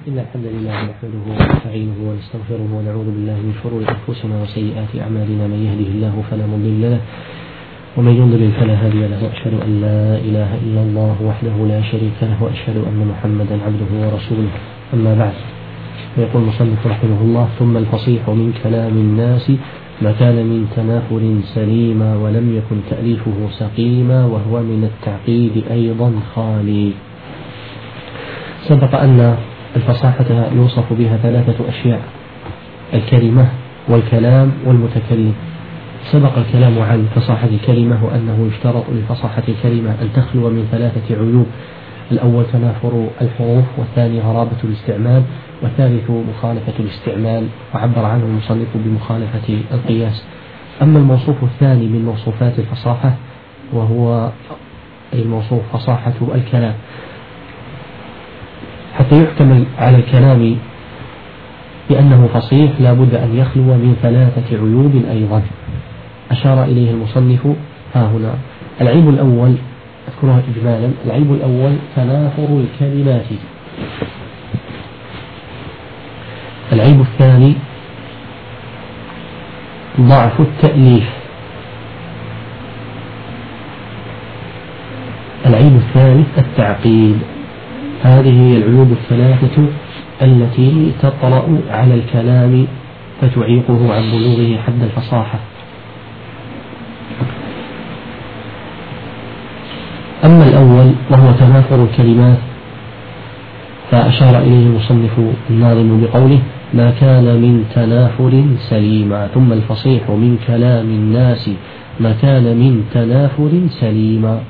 إن الحمد لله نحمده ونستعينه ونستغفره ونعوذ بالله من شرور أنفسنا وسيئات أعمالنا. من يهده الله فلا مضل له ومن يضلل فلا هادي له، وأشهد أن لا إله إلا الله وحده لا شريك له، وأشهد أن محمدا عبده ورسوله. أما بعد، فيقول المصنف رحمه الله: ثم الفصيح من كلام الناس ما كان من تنافر سليما ولم يكن تأليفه سقيما، وهو من التعقيد أيضا خالي. سبق أن الفصاحة يوصف بها ثلاثة أشياء: الكلمة والكلام والمتكلم. سبق الكلام عن فصاحة الكلمة وأنه يشترط لفصاحة الكلمة أن تخلو من ثلاثة عيوب: الأول تنافر الحروف، والثاني غرابة الاستعمال، والثالث مخالفة الاستعمال، وعبر عنه المصنف بمخالفة القياس. أما الموصوف الثاني من موصوفات الفصاحة وهو الموصوف فصاحة الكلام، حتى يحتمل على الكلام بأنه فصيح لا بد أن يخلو من ثلاثة عيوب أيضا أشار إليه المصنف ها هنا. العيب الأول أذكرها إجمالا: العيب الأول تنافر الكلمات. العيب الثاني ضعف التأليف. العيب الثالث التعقيد. هذه هي العيوب الثلاثة التي تطرأ على الكلام فتعيقه عن بلوغه حد الفصاحة. أما الأول وهو تنافر الكلمات، فأشار إليه المصنف الناظم بقوله: ما كان من تنافر سليما. ثم الفصيح من كلام الناس ما كان من تنافر سليما.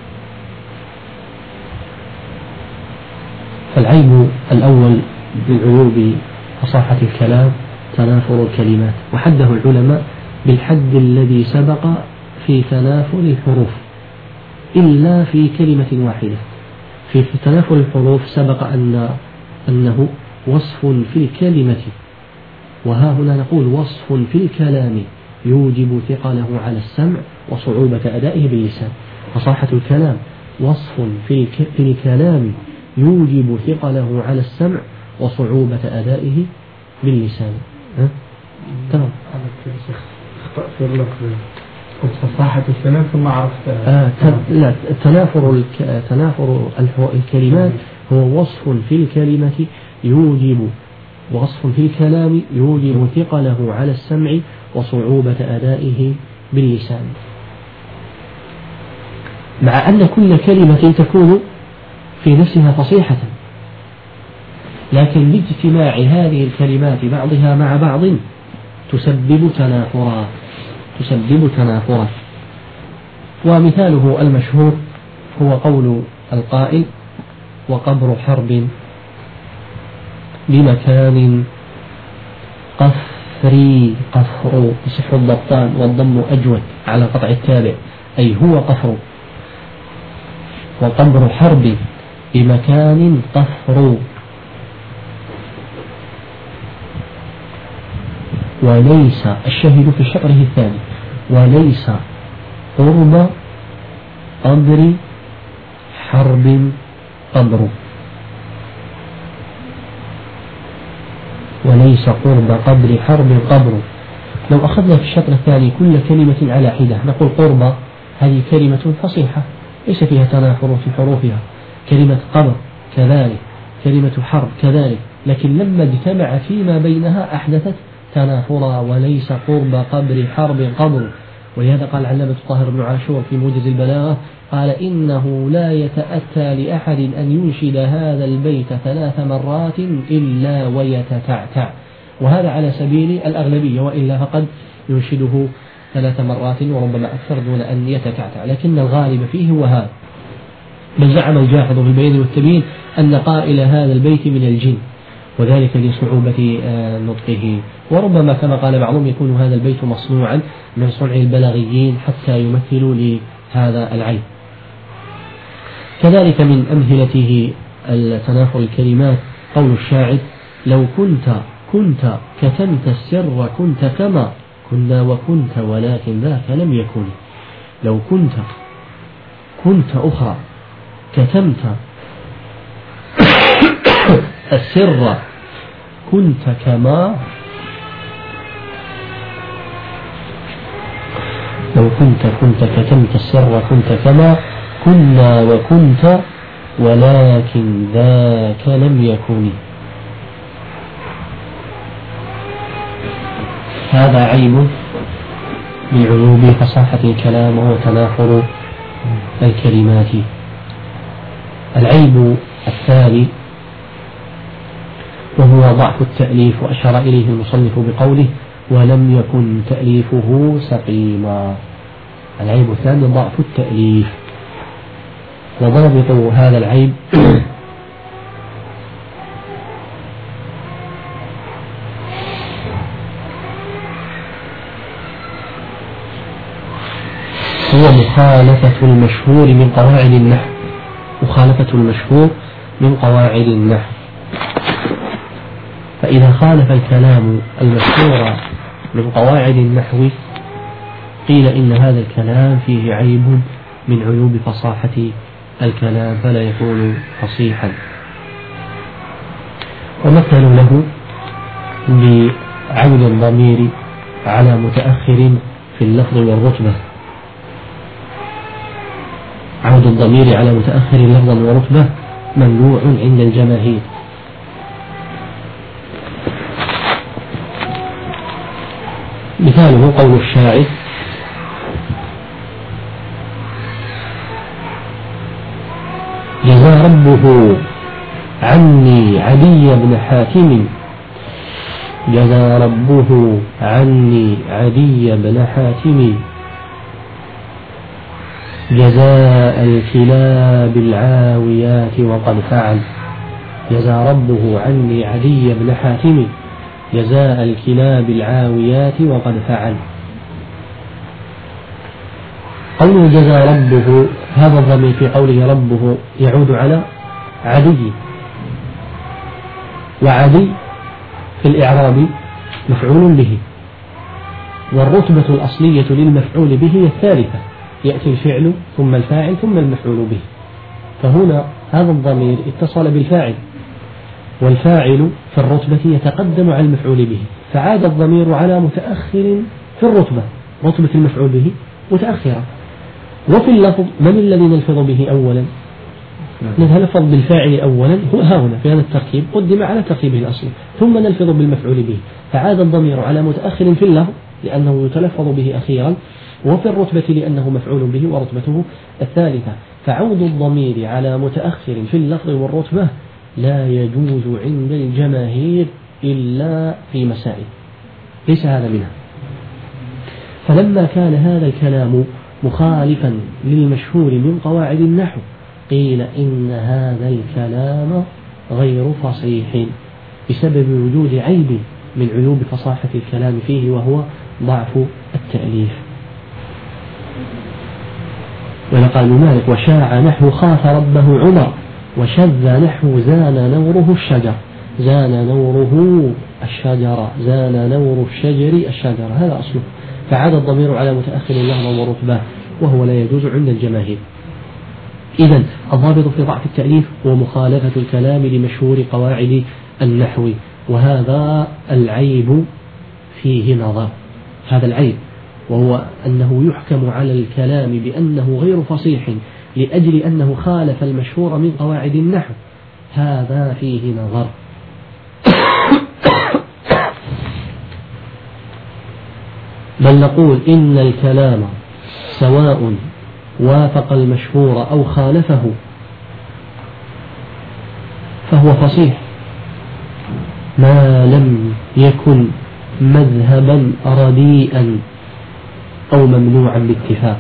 فالعيب الأول من عيوب فصاحة الكلام تنافر الكلمات، وحده العلماء بالحد الذي سبق في تنافر الحروف، إلا في كلمة واحدة. في تنافر الحروف سبق أنه وصف في الكلمة، وها هنا نقول وصف في الكلام يوجب ثقله على السمع وصعوبة أدائه باللسان. فصاحة الكلام وصف في الكلام يوجب ثقله على السمع وصعوبة أدائه باللسان. تمام. في اللفظ فصاحة الكلام ثم عرفت. لا، تنافر الكلمات هو وصف في الكلمة يوجب وصف في الكلام يوجب ثقله على السمع وصعوبة أدائه باللسان، مع أن كل كلمة تكون في نفسها فصيحة، لكن باجتماع هذه الكلمات بعضها مع بعض تسبب تنافرا. ومثاله المشهور هو قول القائل: وقبر حرب بمكان قفري. قفر يصح الضبطان والضم أجود على قطع التابع، أي هو قفر. وقبر حرب بمكان قفر. وليس الشاهد في شطره الثاني: وليس قرب قبر حرب قبر. وليس قرب قبر حرب قبر. لو أخذنا في الشطر الثاني كل كلمة على حدة نقول قرب هذه كلمة فصيحة ليس فيها تنافر في حروفها، كلمة قبر كذلك، كلمة حرب كذلك، لكن لما اجتمع فيما بينها أحدثت تنافرا. وليس قرب قبر حرب قبر. ولهذا قال العلامة طاهر بن عاشور في موجز البلاغة: قال: إنه لا يتأتى لأحد أن ينشد هذا البيت 3 مرات إلا ويتتعتع. وهذا على سبيل الأغلبية، وإلا فقد ينشده 3 مرات وربما أكثر دون أن يتتعتع، لكن الغالب فيه هو هذا. بل زعم الجاحظ في البيان والتبيين أن قائل هذا البيت من الجن، وذلك لصعوبة نطقه. وربما كما قال بعضهم يكون هذا البيت مصنوعا من صنع البلاغيين حتى يمثلوا لهذا العيب. كذلك من أمثلته التنافر الكلمات قول الشاعر: لو كنت كتمت السر كنت كما كنا وكنت ولكن ذاك لم يكن. لو كنت أخرى كتمت السر كنت كما، لو كنت كتمت السر كنت كما كنا وكنت ولكن ذاك لم يكن. هذا عيب من عيوب فصاحة الكلام وهو تناحر الكلمات. العيب الثاني وهو ضعف التأليف، وأشار إليه المصنف بقوله ولم يكن تأليفه سقيما. العيب الثاني ضعف التأليف. وضابط هذا العيب هو مخالفة المشهور من قواعد النحو، مخالفة المشهور من قواعد النحو. فإذا خالف الكلام المشهور من قواعد النحو قيل إن هذا الكلام فيه عيب من عيوب فصاحة الكلام فلا يكون فصيحا. ومثل له بعود الضمير على متأخر في اللفظ والرتبة. عود الضمير على متأخر لفظا ورتبة ممنوع عند الجماهير. مثاله قول الشاعر جزى ربه عني عدي بن حاتم، جزى ربه عني عدي بن حاتم جزاء الكلاب العاويات وقد فعل. جزى ربه عني عدي بن حاتم جزاء الكلاب العاويات وقد فعل. قوله جزى ربه، هذا الضمير في قوله ربه يعود على عدي، وعدي في الإعراب مفعول به، والرتبة الأصلية للمفعول به هي الثالثة، يأتي الفعل ثم الفاعل ثم المفعول به. فهنا هذا الضمير اتصل بالفاعل، والفاعل في الرتبة يتقدم على المفعول به، فعاد الضمير على متأخر في الرتبة، رتبة المفعول به متأخرة. وفي اللفظ من الذي نلفظ به أولا؟ نلفظ بالفاعل أولا، هو هنا في هذا التركيب قدم على ترتيبه الأصلي، ثم نلفظ بالمفعول به، فعاد الضمير على متأخر في اللفظ لأنه يتلفظ به أخيرا، وفي الرتبة لأنه مفعول به ورتبته الثالثة. فعود الضمير على متأخر في اللفظ والرتبة لا يجوز عند الجماهير إلا في مسائل، ليس هذا منها. فلما كان هذا الكلام مخالفا للمشهور من قواعد النحو قيل إن هذا الكلام غير فصيح بسبب وجود عيب من عيوب فصاحة الكلام فيه، وهو ضعف التأليف. ولقال مالك وشاع نحو خاف ربه عمر، وشذ نحو زان نوره الشجر، زان نوره الشجر، زان نور الشجر الشجر، هذا أصله. فعاد الضمير على متأخر اللفظ ورتبه، وهو لا يجوز عند الجماهير. إذن الضابط في ضعف التأليف هو مخالفة الكلام لمشهور قواعد النحو، وهذا العيب فيه نظر. هذا العيب وهو أنه يحكم على الكلام بأنه غير فصيح لأجل أنه خالف المشهور من قواعد النحو، هذا فيه نظر. بل نقول إن الكلام سواء وافق المشهور أو خالفه فهو فصيح ما لم يكن مذهبا رديئا أو ممنوعا باتفاق.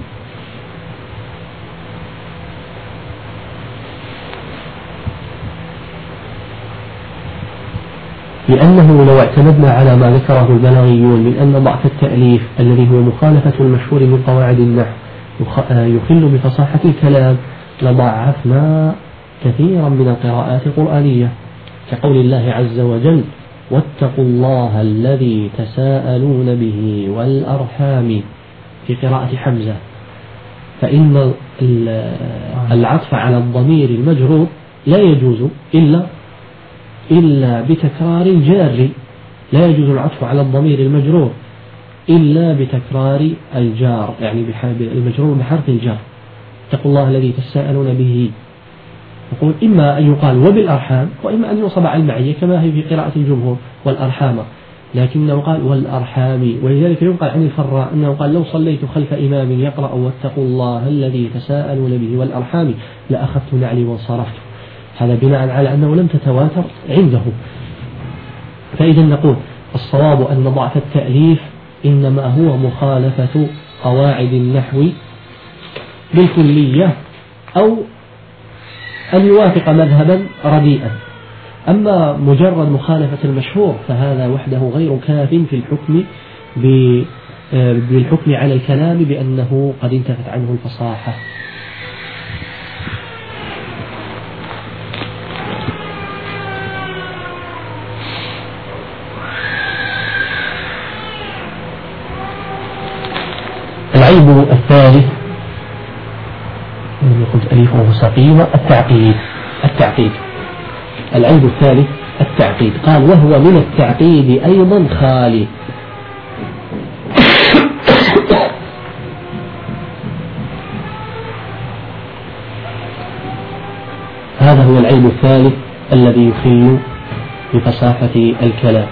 لأنه لو اعتمدنا على ما ذكره البلاغيون من أن ضعف التأليف الذي هو مخالفة المشهور من قواعد النحو يخل بفصاحة الكلام لضعفنا كثيرا من القراءات القرآنية، كقول الله عز وجل واتقوا الله الذي تساءلون به والأرحام في قراءة حمزة، فإن العطف على الضمير المجرور لا يجوز إلا إلا بتكرار جار، لا يجوز العطف على الضمير المجرور إلا بتكرار الجار، يعني المجرور بحرف الجار. اتقوا الله الذي تساءلون به. يقول إما أن يقال وبالأرحام، وإما أن ينصب على المعية كما هي في قراءة الجمهور والأرحام، لكنه قال والأرحام. ولذلك ينقل عن الفراء أنه قال لو صليت خلف إمام يقرأ واتقوا الله الذي تساءلون به والأرحام لأخذت نعلي وانصرفت. هذا بناء على أنه لم تتواتر عنده. فإذا نقول الصواب أن ضعف التأليف إنما هو مخالفة قواعد النحو بالكلية، أو أن يوافق مذهبا رديئا. أما مجرد مخالفة المشهور فهذا وحده غير كاف في الحكم بالحكم على الكلام بأنه قد انتفت عنه الفصاحة. العيب الثالث قلت أليفه سقيمة التعقيد. العيب الثالث التعقيد. قال وهو من التعقيد أيضا خالي. هذا هو العيب الثالث الذي يخل بفصاحة الكلام.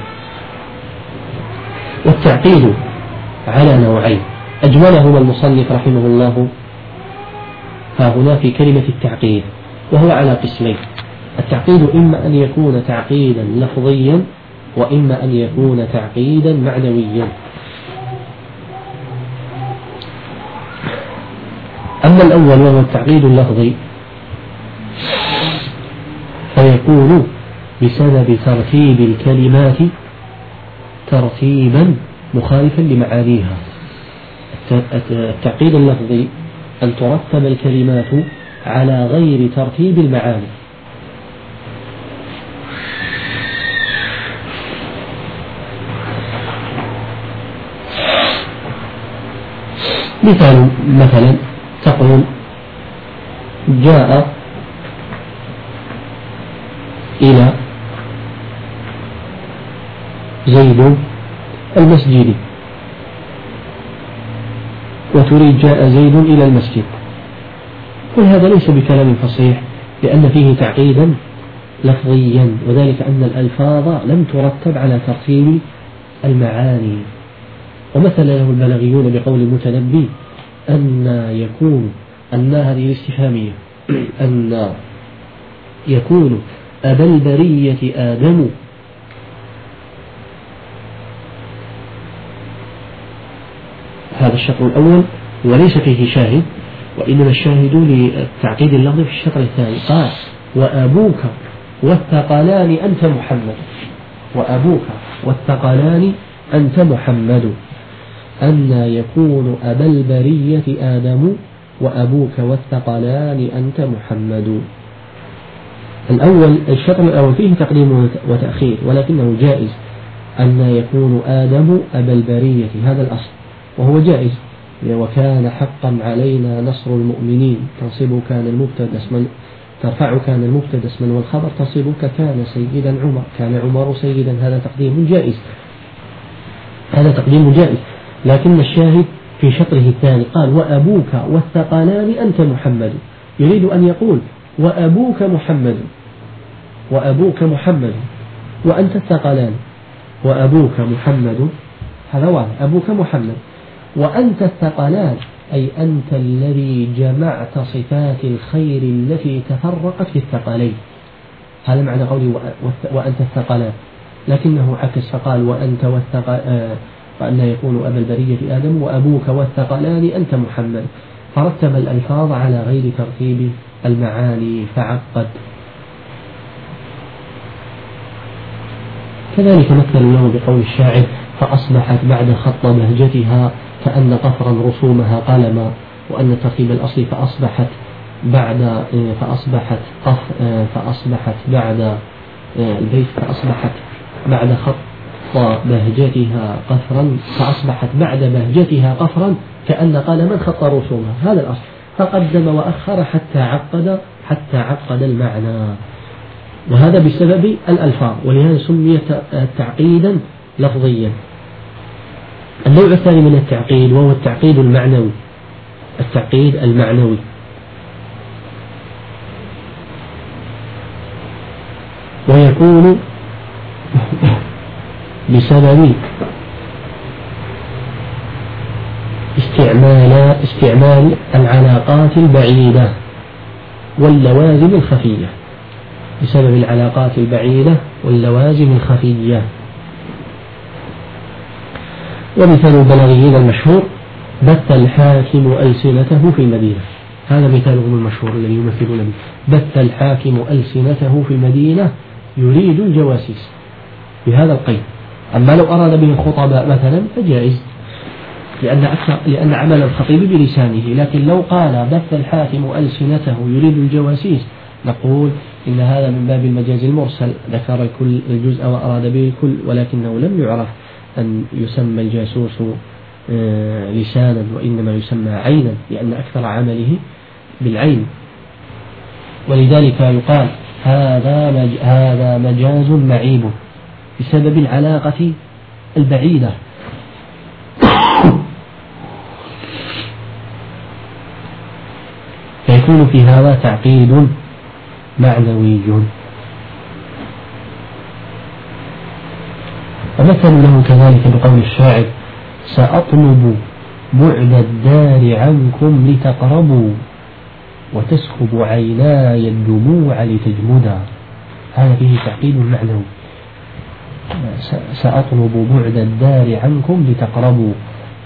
والتعقيد على نوعين أجملهما المصنف رحمه الله فهنا في كلمة التعقيد، وهو على قسمين. التعقيد إما أن يكون تعقيدا لفظيا، وإما أن يكون تعقيدا معنويا. أما الأول وهو التعقيد اللفظي فيكون بسبب ترتيب الكلمات ترتيبا مخالفا لمعانيها. التعقيد اللفظي أن ترتب الكلمات على غير ترتيب المعاني. مثلا تقول جاء إلى زيد المسجد، وتريد جاء زيد إلى المسجد. كل هذا ليس بكلام فصيح لأن فيه تعقيدا لفظيا، وذلك أن الألفاظ لم ترتب على ترتيب المعاني. ومثل له البلاغيون بقول المتنبي أن هذه الاستفهامية أن يكون أبا البرية آدم، هذا الشطر الأول وليس فيه شاهد، وإنما الشاهد للتعقيد اللفظي في الشطر الثاني. قال وأبوك والثقلان أنت محمد، وأبوك والثقلان أنت محمد، أن يكون أبا البرية آدم وأبوك والثقلان أنت محمد. الأول الشطر الأول فيه تقديم وتأخير، ولكنه جائز أن يكون آدم أبا البرية، هذا الأصل وهو جائز. وكان حقا علينا نصر المؤمنين، تنصب كان المبتدأ اسما، ترفع كان المبتدأ اسما والخبر تصبك كان سيدا عمر، كان عمر سيدا، هذا تقديم جائز، هذا تقديم جائز. لكن الشاهد في شطره الثاني قال وأبوك والثقلان أنت محمد، يريد أن يقول وأبوك محمد، وأبوك محمد وأنت الثقلان، وأبوك محمد هذا واحد، أبوك محمد وأنت الثقلان، أي أنت الذي جمعت صفات الخير التي تفرقت في الثقلين. هذا معنى قولي وأنت الثقلان، لكنه عكس فقال وأنت وأن يكون أبا البرية آدم وأبوك والثقلان أنت محمد، فرتب الألفاظ على غير ترتيب المعاني فعقد. كذلك مثل له بقول الشاعر فأصبحت بعد خط بهجتها كأن قفرا رسومها قلما، وأن ترتيب الأصل فأصبحت بعد البيت فأصبحت بعد خط بهجتها قفرا، فأصبحت بعد بهجتها قفرا كأن قلما خط رسومها، هذا الأصل، فقدم وأخر حتى عقد المعنى. وهذا بسبب الألفاظ، ولهذا سمي تعقيدا لفظيا. النوع الثاني من التعقيد وهو التعقيد المعنوي. التعقيد المعنوي ويكون بسبب استعمال العلاقات البعيدة واللوازم الخفية، بسبب العلاقات البعيدة واللوازم الخفية. ومثال البلاغيين المشهور: بث الحاكم ألسنته في المدينة. هذا مثالهم المشهور الذي يمثلون به: بث الحاكم ألسنته في المدينة يريد الجواسيس، بهذا القيد. أما لو أراد به الخطباء مثلا فجائز، لأن عمل الخطيب بلسانه. لكن لو قال بث الحاكم ألسنته يريد الجواسيس، نقول إن هذا من باب المجاز المرسل، ذكر الكل الجزء وأراد به الكل، ولكنه لم يعرف أن يسمى الجاسوس لسانا، وإنما يسمى عينا، لأن أكثر عمله بالعين. ولذلك يقال هذا مجاز معيب بسبب العلاقة البعيدة. فيكون في هذا تعقيد معنوي. ومثل له كذلك بقول الشاعر: سأطلب بعد الدار عنكم لتقربوا وتسكب عيناي الدموع لتجمدا. هذا فيه تعقيد معنوي. سأطلب بعد الدار عنكم لتقربوا.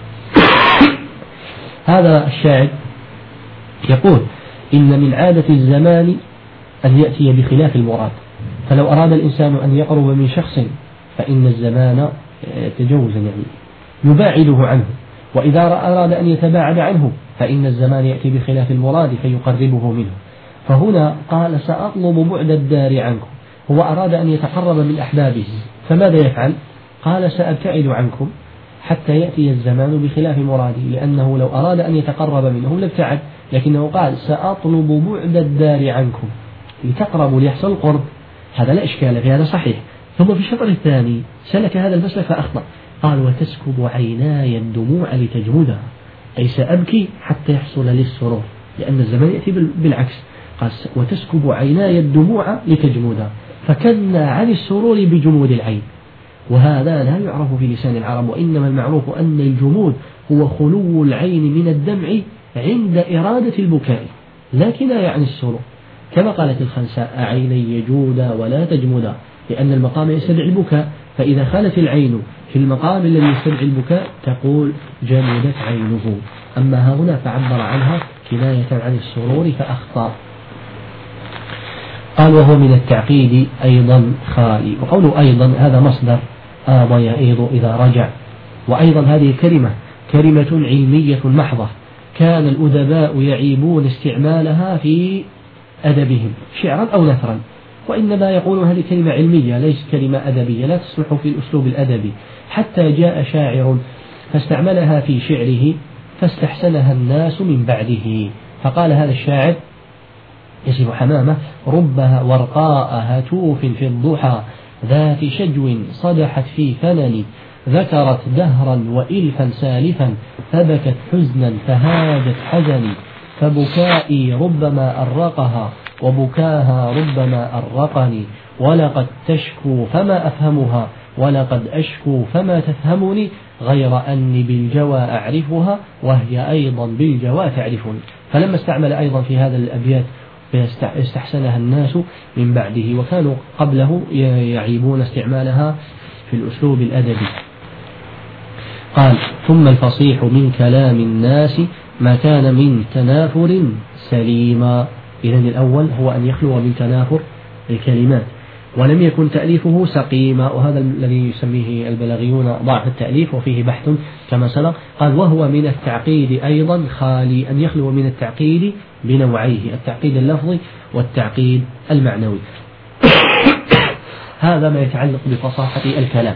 هذا الشاعر يقول إن من عادة الزمان أن يأتي بخلاف المراد، فلو أراد الإنسان أن يقرب من شخص فإن الزمان تجوزا يباعده عنه، وإذا أراد أن يتباعد عنه فإن الزمان يأتي بخلاف المراد فيقربه منه. فهنا قال سأطلب بعد الدار عنكم، هو أراد أن يتقرب من أحبابه، فماذا يفعل؟ قال سأبتعد عنكم حتى يأتي الزمان بخلاف مرادي، لأنه لو أراد أن يتقرب منهم لابتعد، لكنه قال سأطلب بعد الدار عنكم لتقربوا ليحصل القرب. هذا لا إشكال في هذا، صحيح. ثم في الشطر الثاني سلك هذا المسلك فأخطأ، قال وتسكب عيناي الدموع لتجمدا، أي سأبكي حتى يحصل لي السرور، لأن الزمان يأتي بالعكس. قال وتسكب عيناي الدموع لتجمدا، فكنا عن السرور بجمود العين، وهذا لا يعرف في لسان العرب، وإنما المعروف أن الجمود هو خلو العين من الدمع عند إرادة البكاء، لا كناية عن السرور، كما قالت الخنساء: عيني جودا ولا تجمدا، لأن المقام يستدعي البكاء، فإذا خالت العين في المقام الذي يستدعي البكاء تقول جمدت عينه. أما هنا فعبر عنها كناية عن السرور فأخطأ. قال وهو من التعقيد أيضا خالي. وقوله أيضا هذا مصدر آضى يئيض إذا رجع، وأيضا هذه كلمة علمية محضة، كان الأدباء يعيبون استعمالها في أدبهم شعرا أو نثرا، وإنما يقولون هذه كلمة علمية ليس كلمة أدبية، لا تصلح في الأسلوب الأدبي. حتى جاء شاعر فاستعملها في شعره فاستحسنها الناس من بعده، فقال هذا الشاعر يصف حمامة: ربها ورقاء هتوف في الضحى ذات شجو صدحت في فنن، ذكرت دهرا وإلفا سالفا فبكت حزنا فهاجت حزني، فبكائي ربما أرقها وبكاها ربما أرقني، ولقد تشكو فما أفهمها ولقد أشكو فما تفهمني، غير أني بالجوى أعرفها وهي أيضا بالجوى تعرفني. فلما استعمل أيضا في هذا الأبيات استحسنها الناس من بعده، وكانوا قبله يعيبون استعمالها في الأسلوب الأدبي. قال ثم الفصيح من كلام الناس ما كان من تنافر سليما. إذن الأول هو أن يخلو من تنافر الكلمات، ولم يكن تأليفه سقيما، وهذا الذي يسميه البلاغيون ضعف التأليف، وفيه بحث كما سبق. قال وهو من التعقيد أيضا خالي، أن يخلو من التعقيد بنوعيه: التعقيد اللفظي والتعقيد المعنوي. هذا ما يتعلق بفصاحة الكلام.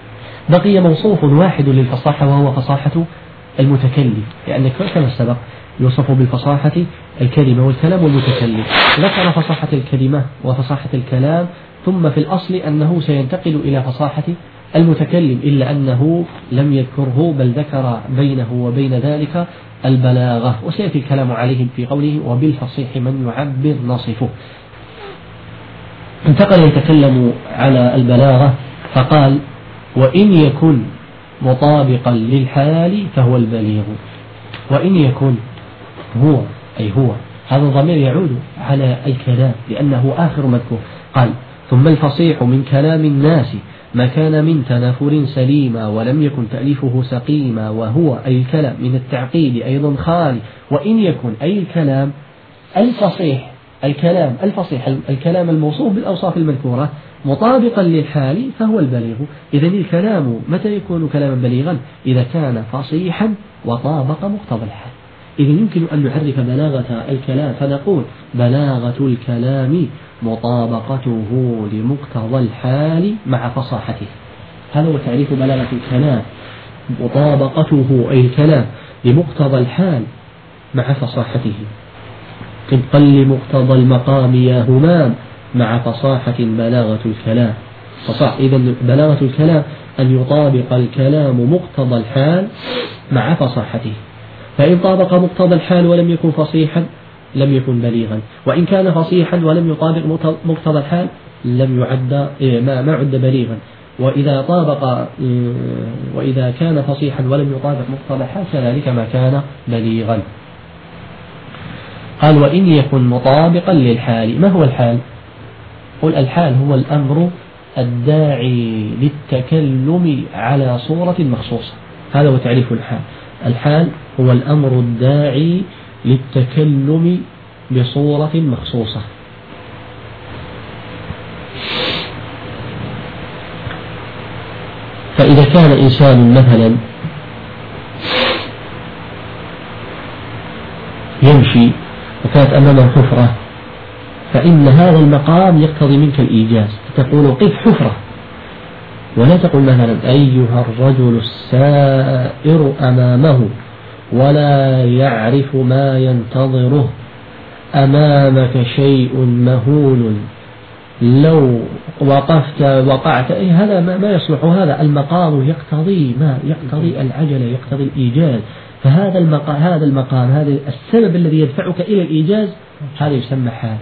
بقي موصوف واحد للفصاحة وهو فصاحة المتكلم، لأن كما سبق يوصف بالفصاحة الكلمة والكلام والمتكلم. ذكر فصاحة الكلمة وفصاحة الكلام، ثم في الأصل أنه سينتقل إلى فصاحة المتكلم، إلا أنه لم يذكره بل ذكر بينه وبين ذلك البلاغة، وسيأتي الكلام عليهم في قوله وبالفصيح من يعبر نصفه. انتقل يتكلم على البلاغة فقال وإن يكن مطابقا للحال فهو البليغ. وإن يكن هو أي هو، هذا الضمير يعود على الكلام لأنه آخر مذكور. قال ثم الفصيح من كلام الناس ما كان من تنافر سليما ولم يكن تأليفه سقيما، وهو أي الكلام من التعقيد أيضا خالي. وإن يكن أي الكلام الفصيح، الكلام الفصيح الكلام الموصوف بالأوصاف المذكورة مطابقا للحال فهو البليغ. إذن الكلام متى يكون كلاما بليغا؟ إذا كان فصيحا وطابق مقتضى الحال. إذن يمكن أن نعرف بلاغة الكلام فنقول بلاغة الكلام مطابقته لمقتضى الحال مع فصاحته. هذا هو تعريف بلاغة الكلام، مطابقته أي الكلام لمقتضى الحال مع فصاحته. طبقا لمقتضى المقام يا همام مع فصاحة بلاغة الكلام. إذن بلاغة الكلام أن يطابق الكلام مقتضى الحال مع فصاحته، فإن طابق مقتضى الحال ولم يكن فصيحا لم يكن بليغا، وإن كان فصيحا ولم يطابق مقتضى الحال لم يعد ما عد بليغا، وإذا كان فصيحا ولم يطابق مقتضى الحال كذلك ما كان بليغا. قال وإن يكن مطابقا للحال. ما هو الحال؟ قل الحال هو الأمر الداعي للتكلم على صورة مخصوصة. هذا هو تعريف الحال. الحال هو الأمر الداعي للتكلم بصورة مخصوصة. فإذا كان إنسان مثلا يمشي وكانت أمامه حفرة، فإن هذا المقام يقتضي منك الإيجاز، فتقول قف حفرة، ولا تقول مثلا أيها الرجل السائر أمامه ولا يعرف ما ينتظره، أمامك شيء مهول لو وقفت وقعت. هذا ما يصلح. هذا المقام يقتضي العجلة، يقتضي الإيجاز. فهذا المقام هذا السبب الذي يدفعك إلى الإيجاز هذا يسمى حال.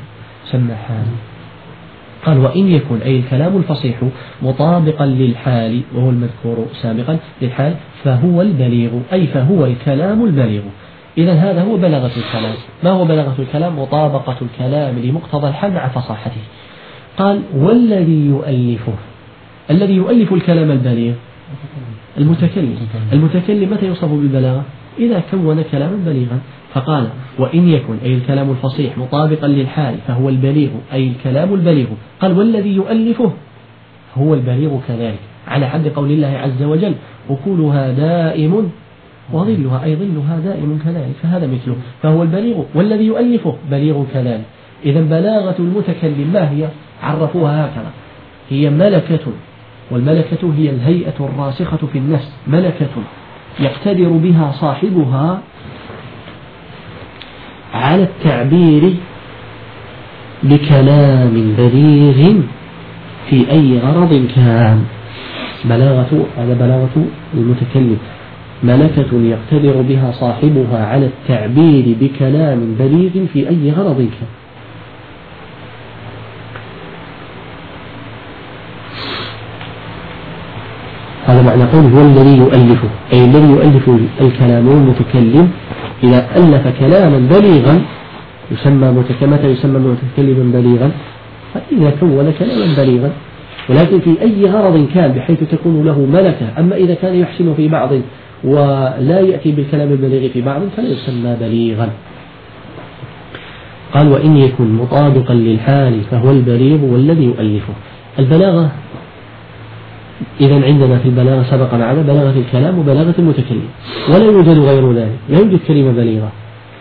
قال وإن يكن أي الكلام الفصيح مطابقا للحال، وهو المذكور سابقا للحال، فهو البليغ، أي فهو الكلام البليغ. إذن هذا هو بلاغة الكلام. ما هو بلاغة الكلام؟ مطابقة الكلام لمقتضى الحال مع فصاحته. قال والذي يؤلفه، الذي يؤلف الكلام البليغ المتكلم متى يوصف بالبلاغة؟ إذا كون كلاما بليغا. فقال وإن يكن أي الكلام الفصيح مطابقا للحال فهو البليغ، أي الكلام البليغ. قال والذي يؤلفه هو البليغ كذلك، على حد قول الله عز وجل أكلها دائم وظلها، أي ظلها دائم كذلك، فهذا مثله، فهو البليغ والذي يؤلفه بليغ كذلك. إذا بلاغة المتكلم ما هي؟ عرفوها هكذا: هي ملكة، والملكة هي الهيئة الراسخة في النفس، ملكة يقتدر بها صاحبها على التعبير بكلام بليغ في أي غرض كان. هذا بلاغة المتكلم، ملكة يقتدر بها صاحبها على التعبير بكلام بليغ في أي غرض كان. هذا معنى قوله هو الذي يؤلفه، أي الذي يؤلف الكلام المتكلم. إذا ألف كلاما بليغا متى يسمى متكلما بليغا؟ فإذا كون كلاما بليغا، ولكن في أي غرض كان بحيث تكون له ملكة. أما إذا كان يحسن في بعض ولا يأتي بالكلام البليغ في بعض فلا يسمى بليغا. قال وإن يكن مطابقا للحال فهو البليغ والذي يؤلفه. البلاغة إذا عندنا في البلاغة سبق معنا بلاغة الكلام وبلاغة المتكلم، ولا يوجد غير ذلك، لا يوجد كلمة بليغة.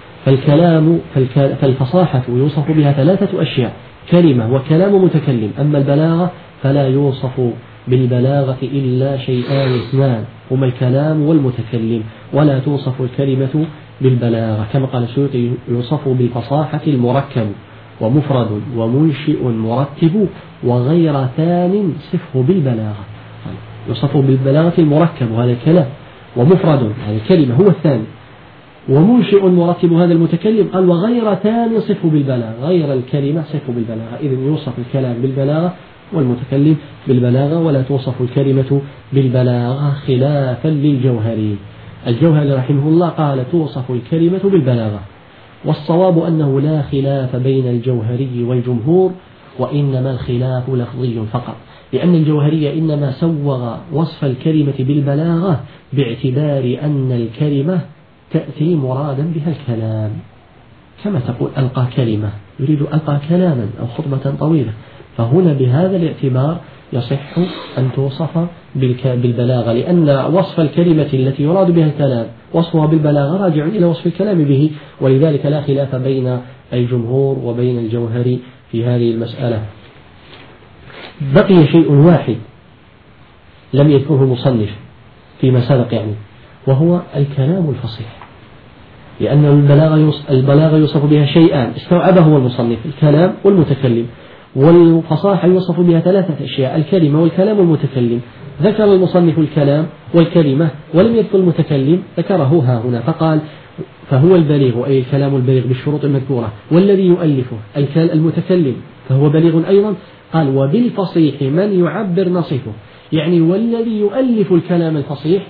فالفصاحة يوصف بها 3 أشياء: كلمة وكلام متكلم. أما البلاغة فلا يوصف بالبلاغة إلا شيئان 2، هما الكلام والمتكلم، ولا توصف الكلمة بالبلاغة، كما قال السيوطي: يوصف بالفصاحة المركب ومفرد ومنشئ مرتب وغير ثان صفه بالبلاغة. يوصف بالبلاغة المركب وهذا الكلام، ومفرد هذه الكلمة هو الثاني، ومنشئ مرتب هذا المتكلم، قال وغير ثاني صفه بالبلاغة، غير الكلمة صفه بالبلاغة. إذن يوصف الكلام بالبلاغة والمتكلم بالبلاغة، ولا توصف الكلمة بالبلاغة خلافا للجوهري. الجوهري رحمه الله قال توصف الكلمة بالبلاغة، والصواب أنه لا خلاف بين الجوهري والجمهور، وإنما الخلاف لفظي فقط، لأن الجوهري إنما سوغ وصف الكلمة بالبلاغة باعتبار أن الكلمة تأتي مرادا بها الكلام، كما تقول ألقى كلمة يريد ألقى كلاما أو خطبة طويلة، فهنا بهذا الاعتبار يصح أن توصف بالبلاغة، لأن وصف الكلمة التي يراد بها الكلام وصفها بالبلاغة راجع إلى وصف الكلام به، ولذلك لا خلاف بين الجمهور وبين الجوهري في هذه المسألة. بقي شيء واحد لم يذكره المصنف فيما سبق يعني، وهو الكلام الفصيح، لأن البلاغة يوصف بها شيئان استوعبه المصنف: الكلام والمتكلم. والفصاحة يوصف بها ثلاثة أشياء: الكلمة والكلام والمتكلم. ذكر المصنف الكلام والكلمة ولم يذكر المتكلم، ذكره ها هنا فقال: فهو البليغ أي الكلام البليغ بالشروط المذكورة، والذي يؤلفه المتكلم فهو بليغ أيضا. قال: وبالفصيح من يعبر نصفه، يعني والذي يؤلف الكلام الفصيح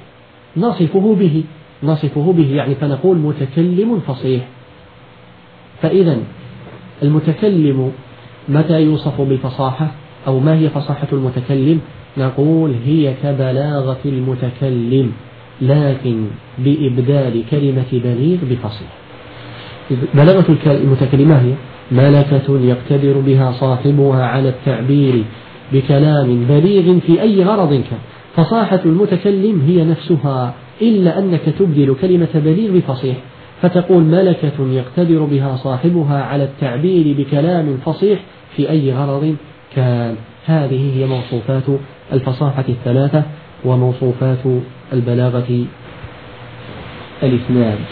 نصفه به يعني، فنقول متكلم فصيح. فإذا المتكلم متى يوصف بالفصاحة، أو ما هي فصاحة المتكلم؟ نقول هي كبلاغة المتكلم، لكن بإبدال كلمة بليغ بفصيح. بلاغة المتكلم هي ملكة يقتدر بها صاحبها على التعبير بكلام بليغ في أي غرض كان. فصاحة المتكلم هي نفسها، إلا أنك تبدل كلمة بليغ بفصيح، فتقول ملكة يقتدر بها صاحبها على التعبير بكلام فصيح في أي غرض كان. هذه هي موصوفات الفصاحة الثلاثة، وموصوفات البلاغة الاثنان.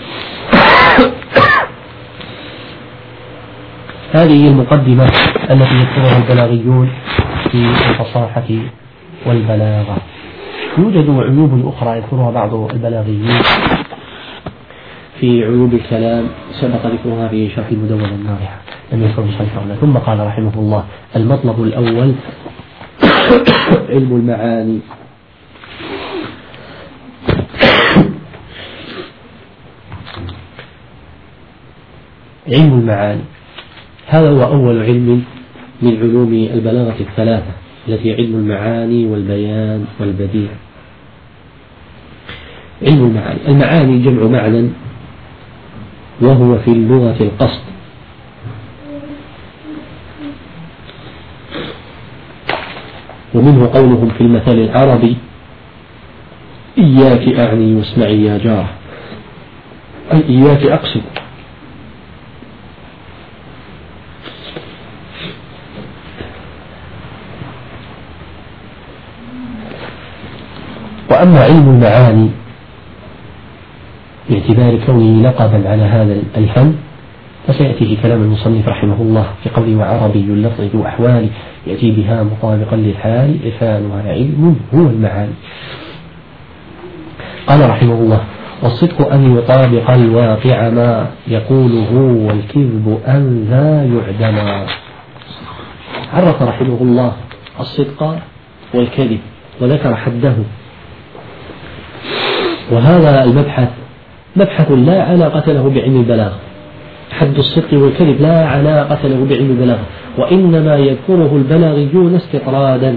هذه المقدمة التي يذكرها البلاغيون في الفصاحة والبلاغة. يوجد عيوب أخرى يذكرها بعض البلاغيين في عيوب الكلام، سبق ذكرها في شرح المدونة النارحة لم يذكر المصنف. ثم قال رحمه الله: المطلب الأول علم المعاني. علم المعاني هذا هو أول علم من علوم البلاغة الثلاثة، التي علم المعاني والبيان والبديع. علم المعاني، المعاني جمع معنى، وهو في اللغة القصد، ومنه قولهم في المثل العربي: إياك أعني واسمعي يا جاره، أي إياك أقصد. وأما علم المعاني باعتبار كونه لقبا على هذا الفن، فسيأتي في كلام المصنف رحمه الله في قوله: وعربي اللفظ ذو أحوال يأتي بها مطابقا للحال عرفانها علم هو المعاني. قال رحمه الله: والصدق أن يطابق الواقع ما يقوله، والكذب أن لا يعدم. عرف رحمه الله الصدق والكذب وذكر حده، وهذا المبحث مبحث لا علاقة له بعلم البلاغة. حد الصدق والكذب لا علاقة له بعلم البلاغة، وإنما يذكره البلاغيون استطرادا،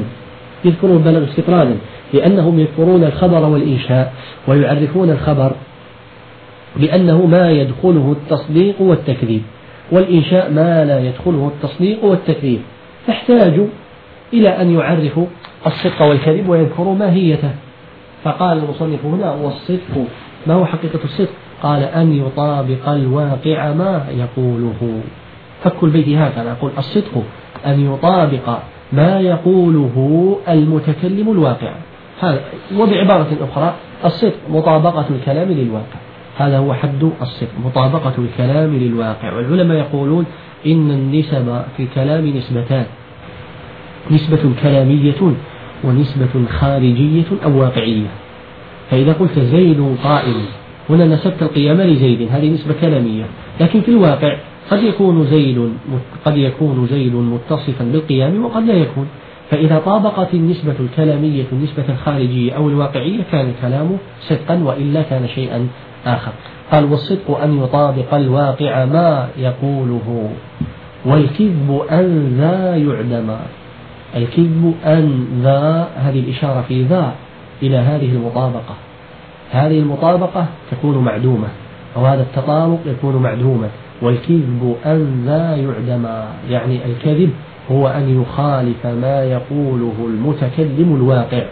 لأنهم يذكرون الخبر والإنشاء، ويعرفون الخبر بأنه ما يدخله التصديق والتكذيب، والإنشاء ما لا يدخله التصديق والتكذيب، فاحتاجوا إلى أن يعرفوا الصدق والكذب ويذكروا ماهيته. فقال المصنف هنا: والصدق ما هو حقيقة الصدق؟ قال: أن يطابق الواقع ما يقوله. فك البيت هكذا نقول: الصدق أن يطابق ما يقوله المتكلم الواقع. هذا، وبعبارة أخرى الصدق مطابقة الكلام للواقع. هذا هو حد الصدق، مطابقة الكلام للواقع. والعلماء يقولون إن النسب في الكلام نسبتان، نسبة كلامية ونسبة خارجية أو واقعية. فإذا قلت زيد قائم، هنا نسبت القيام لزيد، هذه نسبة كلامية، لكن في الواقع قد يكون زيد متصفا بالقيام وقد لا يكون. فإذا طابقت النسبة الكلامية النسبة الخارجية أو الواقعية كان الكلام صدقا، وإلا كان شيئا آخر. قال والصدق أن يطابق الواقع ما يقوله، والكذب أن ذا يعدم. الكذب أن ذا، هذه الإشارة في ذا إلى هذه المطابقة، هذه المطابقة تكون معدومة، أو هذا التطابق يكون معدوما. والكذب أن ذا يعدم، يعني الكذب هو أن يخالف ما يقوله المتكلم الواقع.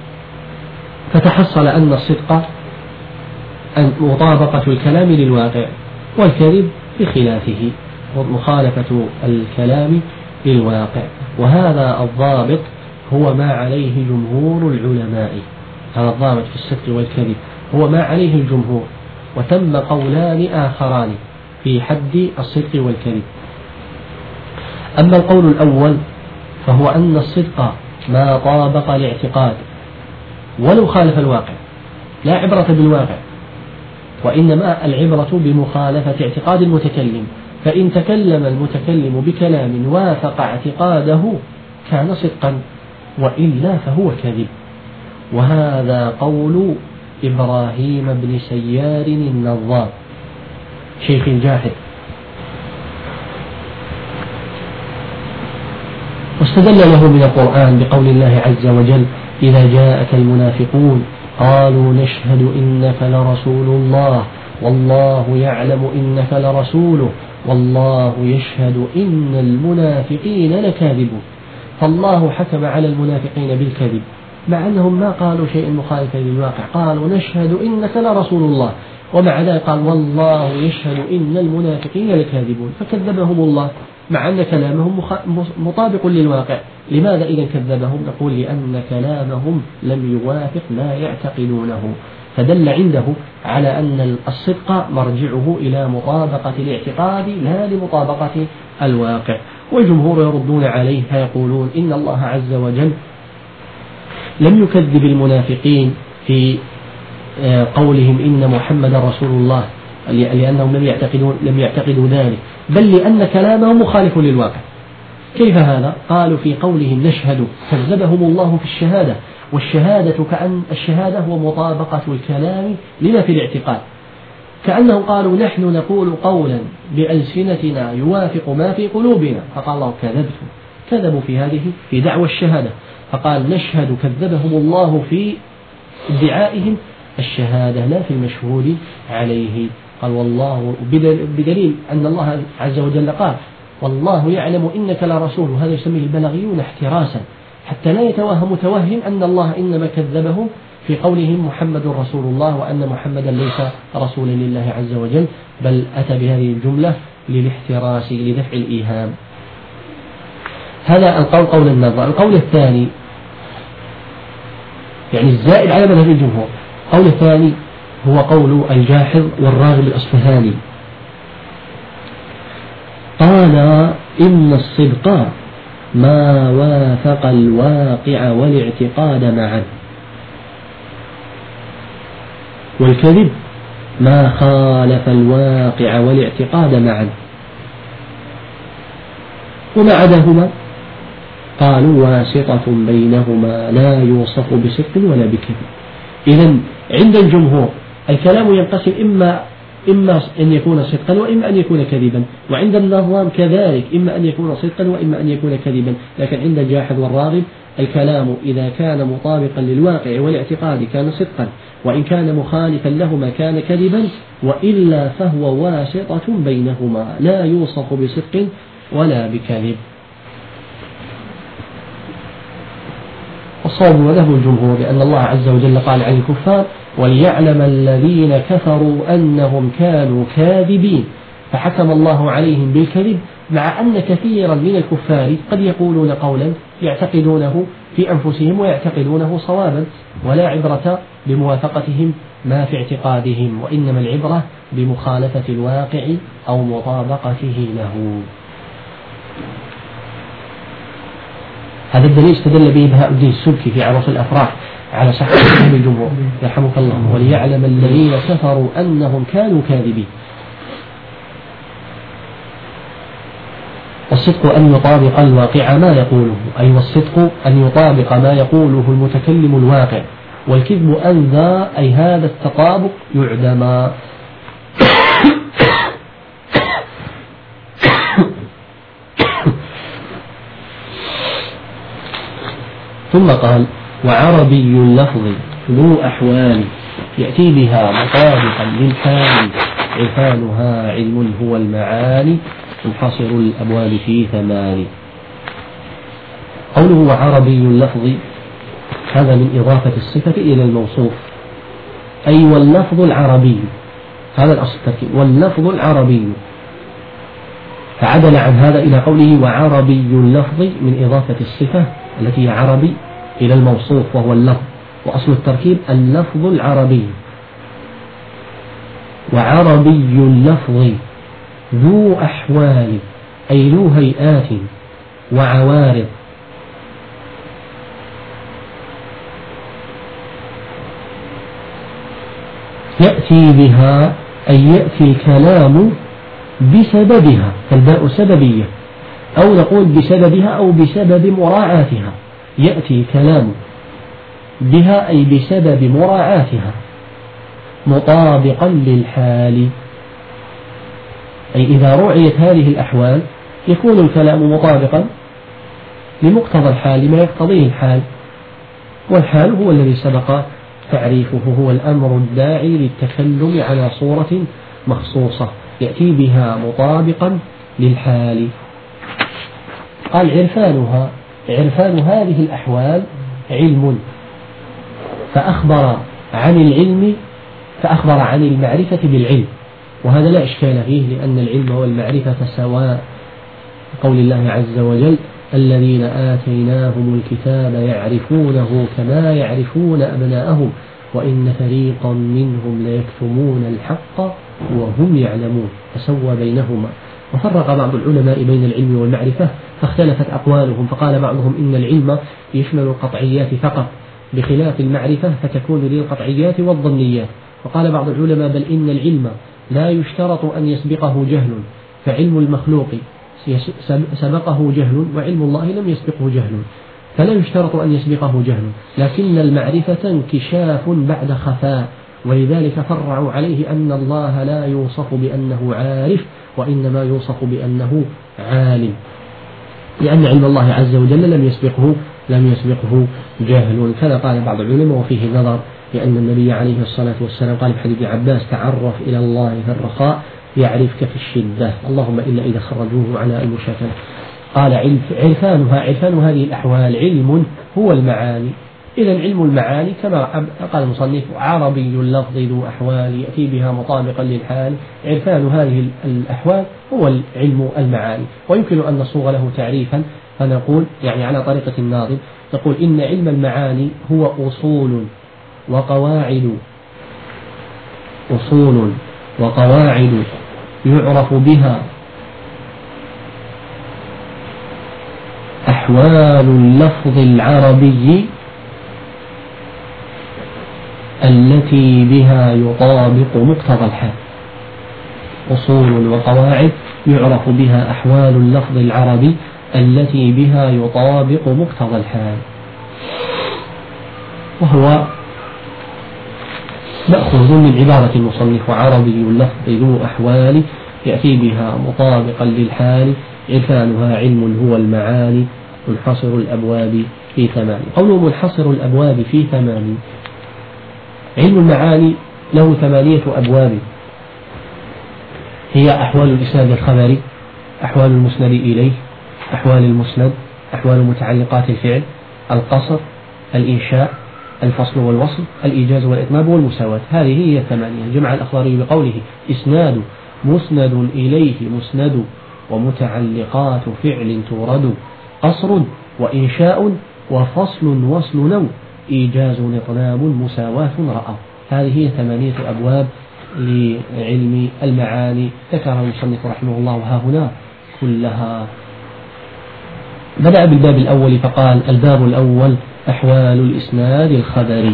فتحصل أن الصدق أن مطابقة الكلام للواقع، والكذب بخلافه مخالفة الكلام للواقع. وهذا الضابط هو ما عليه جمهور العلماء، هذا الضابط في الصدق والكذب هو ما عليه الجمهور. وتم قولان آخران في حد الصدق والكذب. أما القول الأول فهو أن الصدق ما طابق الاعتقاد ولو خالف الواقع، لا عبرة بالواقع، وإنما العبرة بمخالفة اعتقاد المتكلم. فإن تكلم المتكلم بكلام وافق اعتقاده كان صدقا، وإلا فهو كذب. وهذا قول إبراهيم بن سيار النظار شيخ الجاحظ. واستدل له من القرآن بقول الله عز وجل: إذا جاءك المنافقون قالوا نشهد إنك لرسول الله والله يعلم إنك لرسوله والله يشهد إن المنافقين لكاذبون. فالله حكم على المنافقين بالكذب مع أنهم ما قالوا شيئا مخالفا للواقع، قالوا نشهد إنك لرسول الله، ومع ذلك قال والله يشهد إن المنافقين لكاذبون، فكذبهم الله مع أن كلامهم مطابق للواقع. لماذا إذا كذبهم؟ نقول لأن كلامهم لم يوافق ما يعتقدونه، فدل عنده على أن الصدق مرجعه إلى مطابقة الاعتقاد لا لمطابقة الواقع. والجمهور يردون عليه فيقولون إن الله عز وجل لم يكذب المنافقين في قولهم إن محمد رسول الله لأنهم لم يعتقدوا ذلك، بل لأن كلامهم مخالف للواقع. كيف هذا؟ قالوا في قولهم نشهد كذبهم الله في الشهادة، والشهادة كأن الشهادة هو مطابقة الكلام لما في الاعتقاد، كأنهم قالوا نحن نقول قولا بألسنتنا يوافق ما في قلوبنا، فقال الله كذبتم، كذبوا في هذه في دعوى الشهادة، فقال نشهد كذبهم الله في ادعائهم الشهادة لا في المشهود عليه. قال والله بدليل أن الله عز وجل قال والله يعلم إنك لرسول، وهذا يسميه البلاغيون احتراسا حتى لا يتوهم متوهم أن الله إنما كذبهم في قولهم محمد رسول الله وأن محمدا ليس رسولا لله عز وجل، بل أتى بهذه الجملة للاحتراس لدفع الإيهام. هذا القول قول النظر. القول الثاني يعني الزائد على مذهب الجمهور، القول الثاني هو قول الجاحظ والراغب الأصفهاني، قال إن الصدق ما وافق الواقع والاعتقاد معا، والكذب ما خالف الواقع والاعتقاد معا، وما عداهما قالوا واسطة بينهما لا يوصف بصدق ولا بكذب. إذن عند الجمهور الكلام ينقسم إما أن يكون صدقا وإما أن يكون كذبا، وعند النظام كذلك إما أن يكون صدقا وإما أن يكون كذبا. لكن عند الجاحظ والراغب الكلام إذا كان مطابقا للواقع والاعتقاد كان صدقا، وإن كان مخالفا لهما كان كذبا، وإلا فهو واسطة بينهما لا يوصف بصدق ولا بكذب. والصواب وذهب الجمهور بأن الله عز وجل قال عن الكفار وليعلم الذين كفروا أنهم كانوا كاذبين، فحكم الله عليهم بالكذب، مع أن كثيرا من الكفار قد يقولون قولا يعتقدونه في أنفسهم ويعتقدونه صوابا، ولا عبرة بموافقتهم ما في اعتقادهم، وإنما العبرة بمخالفة الواقع أو مطابقته له. هذا الدليل استدل به بهاء الدين السبكي في عروس الأفراح على صحة فهم الجمهور يرحمك الله، وليعلم الذين كفروا أنهم كانوا كاذبين. والصدق أن يطابق الواقع ما يقوله، أي والصدق أن يطابق ما يقوله المتكلم الواقع، والكذب أن ذا أي هذا التطابق يعدم. ثم قال: وعربي اللفظ ذو أحوال يأتي بها مطابقا للحال، عرفانها علم هو المعاني، منحصر الأبواب في ثمان. قوله وعربي اللفظ هذا من إضافة الصفة إلى الموصوف، أي واللفظ العربي، هذا الأصل التركيب، واللفظ العربي، فعدل عن هذا إلى قوله وعربي اللفظ من إضافة الصفة التي هي عربي إلى الموصوف وهو اللفظ، وأصل التركيب اللفظ العربي. وعربي اللفظ ذو أحوال أي ذو هيئات وعوارض، يأتي بها أي يأتي الكلام بسببها، فالباء سببية، أو نقول بسببها أو بسبب مراعاتها، يأتي الكلام بها أي بسبب مراعاتها مطابقا للحال، أي إذا رعيت هذه الأحوال يكون الكلام مطابقا لمقتضى الحال، لما يقتضيه الحال، والحال هو الذي سبق تعريفه، هو الأمر الداعي للتكلم على صورة مخصوصة يأتي بها مطابقا للحال. قال عرفانها، عرفان هذه الأحوال علم، فأخبر عن المعرفة بالعلم، وهذا لا إشكال فيه، لأن العلم والمعرفة سواء، قول الله عز وجل الذين آتيناهم الكتاب يعرفونه كما يعرفون أبناءهم وإن فريقا منهم ليكتمون الحق وهم يعلمون، فسوى بينهما. وفرق بعض العلماء بين العلم والمعرفة فاختلفت أقوالهم، فقال بعضهم إن العلم يشمل القطعيات فقط، بخلاف المعرفة فتكون للقطعيات والظنيات. وقال بعض العلماء بل إن العلم لا يشترط أن يسبقه جهل، فعلم المخلوق سبقه جهل وعلم الله لم يسبقه جهل، فلا يشترط أن يسبقه جهل، لكن المعرفة انكشاف بعد خفاء، ولذلك فرعوا عليه أن الله لا يوصف بأنه عارف، وإنما يوصف بأنه عالم، لأن علم الله عز وجل لم يسبقه جهل. كذا قال بعض العلماء، وفيه نظر، لأن النبي عليه الصلاة والسلام قال في حديث عباس تعرف إلى الله في الرخاء يعرفك في الشدة، اللهم إلا إذا خرجوه على المشاكلة. قال عرفان هذه الأحوال علم هو المعاني. إذا علم المعاني كما قال المصنف عربي اللفظ ذو أحوال يأتي بها مطابقا للحال، عرفان هذه الأحوال هو العلم المعاني. ويمكن أن نصوغ له تعريفا فنقول يعني على طريقة الناظم، نقول إن علم المعاني هو أصول وقواعد يعرف بها أحوال اللفظ العربي التي بها يطابق مقتضى الحال. أصول وقواعد يعرف بها أحوال اللفظ العربي التي بها يطابق مقتضى الحال، وهو مأخوذ من عبارة المصنف وعربي اللفظ ذو أحوال يأتي بها مطابقا للحال، عرفانها علم هو المعاني، منحصر الأبواب في ثمان. قوله منحصر الأبواب في ثمان، علم المعاني له 8 أبواب، هي أحوال الإسناد الخبري، أحوال المسند إليه، أحوال المسند، أحوال متعلقات الفعل، القصر، الإنشاء، الفصل والوصل، الإيجاز والإطناب والمساواة. هذه هي 8. جمع الأخضري بقوله إسناد مسند إليه مسند ومتعلقات فعل تورد، قصر وإنشاء وفصل وصل نو إيجاز إطناب مساواة رأى. هذه هي 8 أبواب لعلم المعاني ذكرها المصنف رحمه الله، وها هنا كلها. بدأ بالباب الأول فقال: الباب الأول أحوال الإسناد الخبري.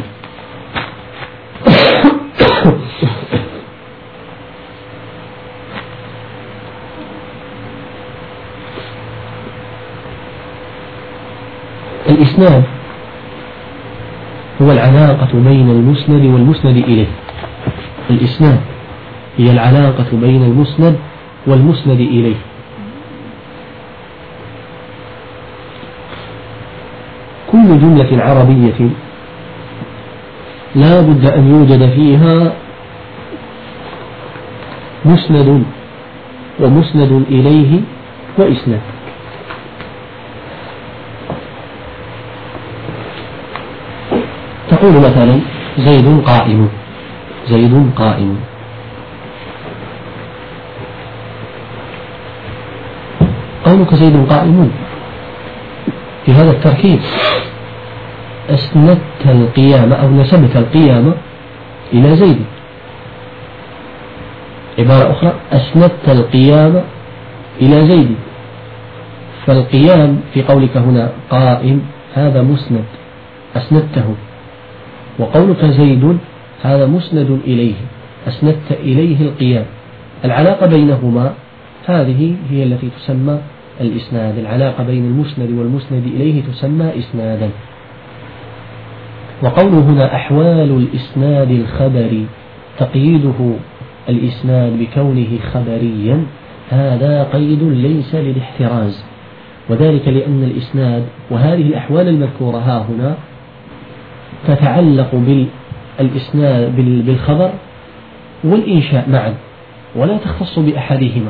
الإسناد هو العلاقة بين المسند والمسند إليه. الإسناد هي العلاقة بين المسند والمسند إليه. كل جملة عربية لا بد أن يوجد فيها مسند ومسند إليه وإسناد. تقول مثلا: زيد قائم، زيد قائم. قولك زيد قائم في هذا التركيب أسندت القيامة أو نسبت القيامة إلى زيد. عبارة أخرى: أسندت القيامة إلى زيد. فالقيام في قولك هنا قائم هذا مسند أسندته، وقولك زيد هذا مسند إليه أسندت إليه القيام. العلاقة بينهما هذه هي التي تسمى الإسناد. العلاقة بين المسند والمسند إليه تسمى إسنادا. وقوله هنا أحوال الإسناد الخبري تقييده الإسناد بكونه خبريا، هذا قيد ليس للاحتراز، وذلك لأن الإسناد وهذه الأحوال المذكورة ها هنا تتعلق بالإسناد بالخبر والإنشاء معا، ولا تختص بأحدهما.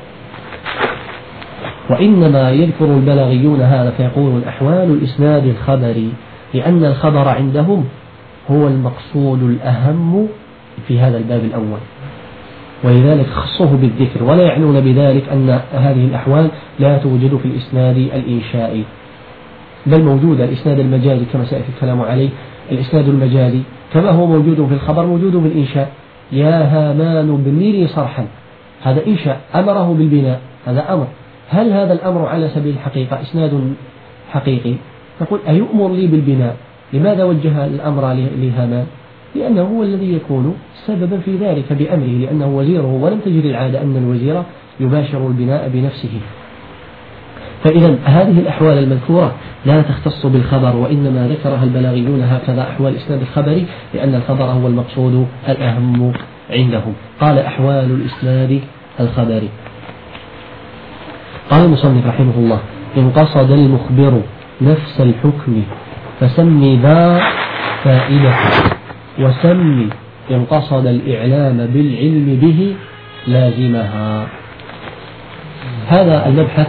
وإنما يذكر البلاغيون هذا فيقولون أحوال الإسناد الخبري، لأن الخبر عندهم هو المقصود الأهم في هذا الباب الأول، ولذلك خصوه بالذكر، ولا يعنون بذلك أن هذه الأحوال لا توجد في الإسناد الإنشائي، بل موجودة. الإسناد المجازي كما سيأتي الكلام عليه، الإسناد المجازي كما هو موجود في الخبر موجود في الإنشاء. يا هامان ابن لي صرحا، هذا إنشاء، أمره بالبناء، هذا أمر. هل هذا الأمر على سبيل الحقيقة إسناد حقيقي؟ نقول أيؤمر لي بالبناء؟ لماذا وجه الأمر لهامان؟ لأنه هو الذي يكون سببا في ذلك بأمره، لأنه وزيره، ولم تجد العادة أن الوزير يباشر البناء بنفسه. فإذا هذه الأحوال المذكورة لا تختص بالخبر، وإنما ذكرها البلاغيون هكذا أحوال الإسناد الخبري، لأن الخبر هو المقصود الأهم عندهم. قال أحوال الإسناد الخبري. قال المصنف رحمه الله: إن قصد المخبر نفس الحكم فسمي ذا فائدة، وسمي إن قصد الإعلام بالعلم به لازمها. هذا المبحث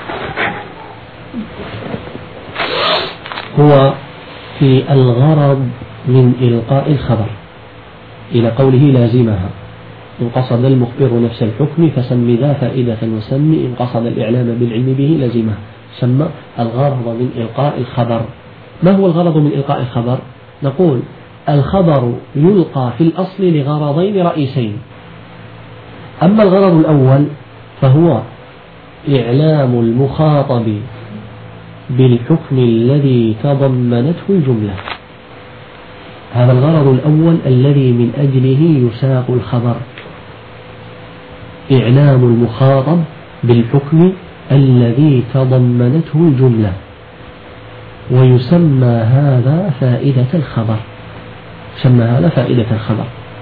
هو في الغرض من إلقاء الخبر إلى قوله لازمها. إن قصد المخبر نفس الحكم فسمي ذا فائدة، وسمي إن قصد الإعلام بالعلم به لازمها. سمى الغرض من إلقاء الخبر. ما هو الغرض من إلقاء الخبر؟ نقول الخبر يلقى في الأصل لغرضين رئيسين. أما الغرض الأول فهو إعلام المخاطب بالحكم الذي تضمنته الجملة. هذا الغرض الأول الذي من أجله يساق الخبر، إعلام المخاطب بالحكم الذي تضمنته الجملة، ويسمى هذا فائدة الخبر. سمى هذا فائدة الخبر.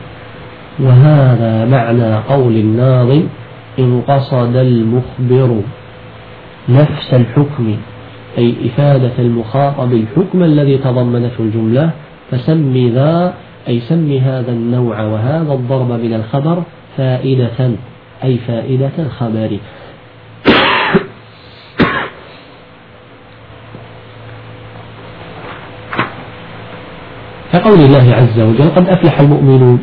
وهذا معنى قول الناظم: إن قصد المخبر نفس الحكم، أي إفادة المخاطب الحكم الذي تضمنته الجملة، فسمي ذا أي سمي هذا النوع وهذا الضرب من الخبر فائدة، أي فائدة الخبر. كقول الله عز وجل: قد أفلح المؤمنون.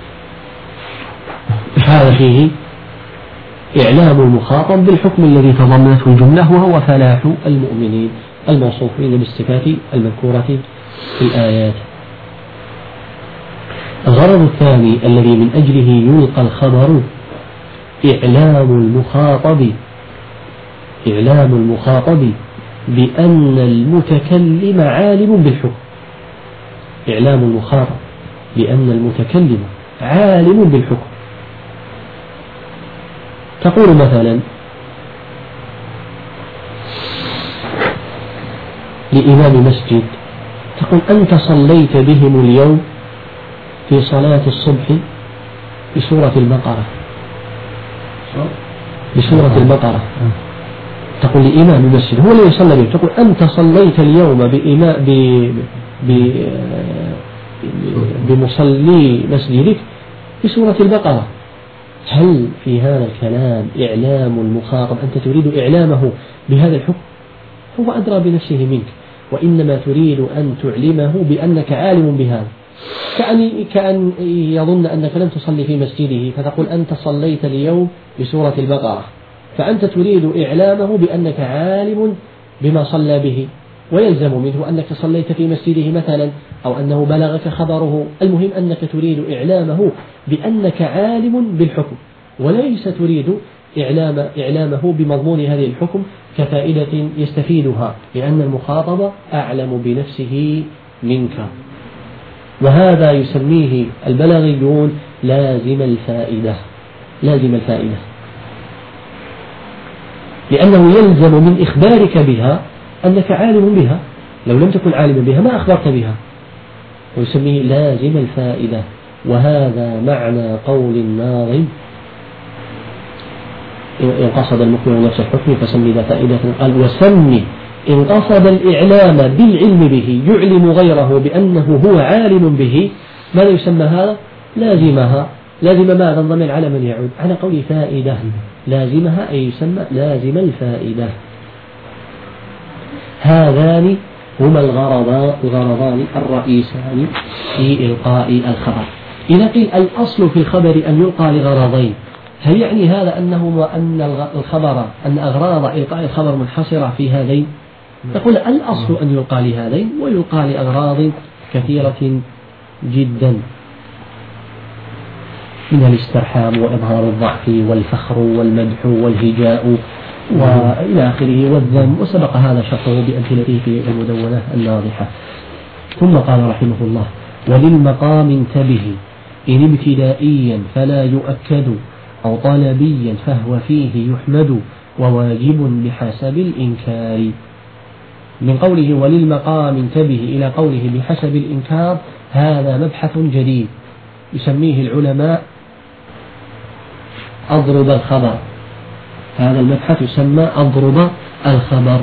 هذا فيه إعلام المخاطب بالحكم الذي تضمنته الجملة وهو فلاح المؤمنين. الموصوفين بالصفات المذكورة في الآيات. الغرض الثاني الذي من أجله يلقى الخبر إعلام المخاطب بأن المتكلم عالم بالحكم. إعلام المخاطب بأن المتكلم عالم بالحكم. تقول مثلا لإمام مسجد، تقول أنت صليت بهم اليوم في صلاة الصبح بسورة البقرة. تقول لإمام المسجد هو الذي صلى بهم، تقول أنت صليت اليوم بمصلي مسجدك بسورة البقرة. هل في هذا الكلام إعلام المخاطب أنت تريد إعلامه بهذا الحكم؟ هو أدرى بنفسه منك، وإنما تريد أن تعلمه بأنك عالم بهذا، كأن يظن أنك لم تصلي في مسجده فتقول أنت صليت اليوم بسورة البقرة، فأنت تريد إعلامه بأنك عالم بما صلى به، ويلزم منه أنك صليت في مسجده مثلا، أو أنه بلغك خبره. المهم أنك تريد إعلامه بأنك عالم بالحكم، وليس تريد إعلامه بمضمون هذه الحكم كفائدة يستفيدها، لأن المخاطب أعلم بنفسه منك. وهذا يسميه البلاغيون لازم الفائدة، لأنه يلزم من إخبارك بها أنك عالم بها، لو لم تكن عالما بها ما أخبرت بها، ويسميه لازم الفائدة. وهذا معنى قول الناظم: إن قصد المخبر نفس الحكم فسمي ذا فائدة. قال: وسمي إن قصد الإعلام بالعلم به يعلم غيره بأنه هو عالم به. ماذا يسمى هذا؟ لازمها. لازم ماذا؟ الضمير على من يعود؟ على قول فائدة. لازمها أي يسمى لازم الفائدة. هذان هما الغرضان الرئيسان في إلقاء الخبر. إذا قيل الأصل في الخبر أن يلقى لغرضين، هل يعني هذا أن أغراض إلقاء الخبر منحصرة في هذين؟ نقول الأصل أن يلقى لهذين، ويلقى لأغراض كثيرة جدا، منها الاسترحام وإظهار الضعف والفخر والمدح والهجاء وإلى آخره والذم، وسبق هذا شرحه بأمثلته في المدونة الناضحة. ثم قال رحمه الله: وللمقام انتبه إن ابتدائيا فلا يؤكد، أو طلبيا فهو فيه يحمد، وواجب بحسب الإنكار. من قوله وللمقام انتبه إلى قوله بحسب الإنكار، هذا مبحث جديد يسميه العلماء أضرب الخبر. هذا المبحث يسمى أضرب الخبر.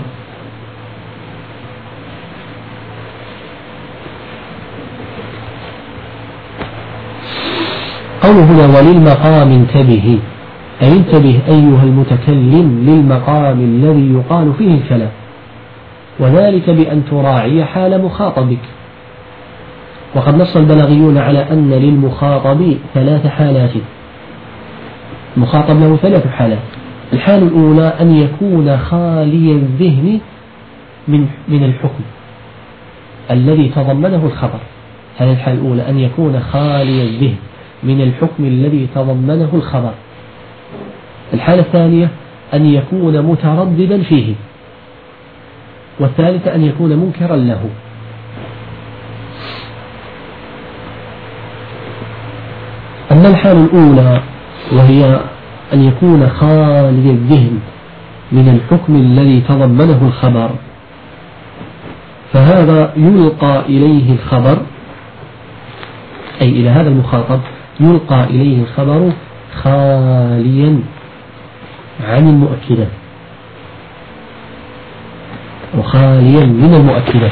قوله هنا وللمقام انتبه، أي انتبه أيها المتكلم للمقام الذي يقال فيه الكلام، وذلك بأن تراعي حال مخاطبك. وقد نص البلاغيون على أن للمخاطب 3 حالات. المخاطب له 3 حالات. الحال الأولى أن يكون خالي الذهن من الحكم الذي تضمنه الخبر. هذه الحالة الأولى، أن يكون خالي الذهن من الحكم الذي تضمنه الخبر. الحالة الثانية أن يكون مترددا فيه. والثالثة أن يكون منكرا له. أما الحالة الأولى وهي أن يكون خالي الذهن من الحكم الذي تضمنه الخبر، فهذا يلقى إليه الخبر، أي إلى هذا المخاطب يلقى إليه الخبر خاليا عن المؤكدات وخاليا من المؤكدات.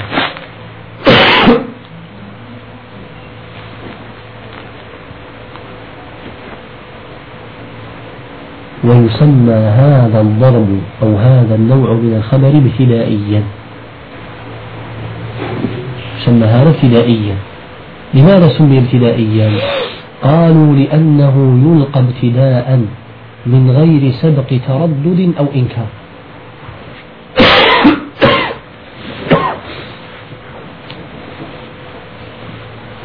ويسمى هذا الضرب أو هذا النوع من الخبر ابتدائيا. يسمى هذا ابتدائيا. لماذا سمي ابتدائيا؟ قالوا لأنه يلقى ابتداء من غير سبق تردد أو إنكار.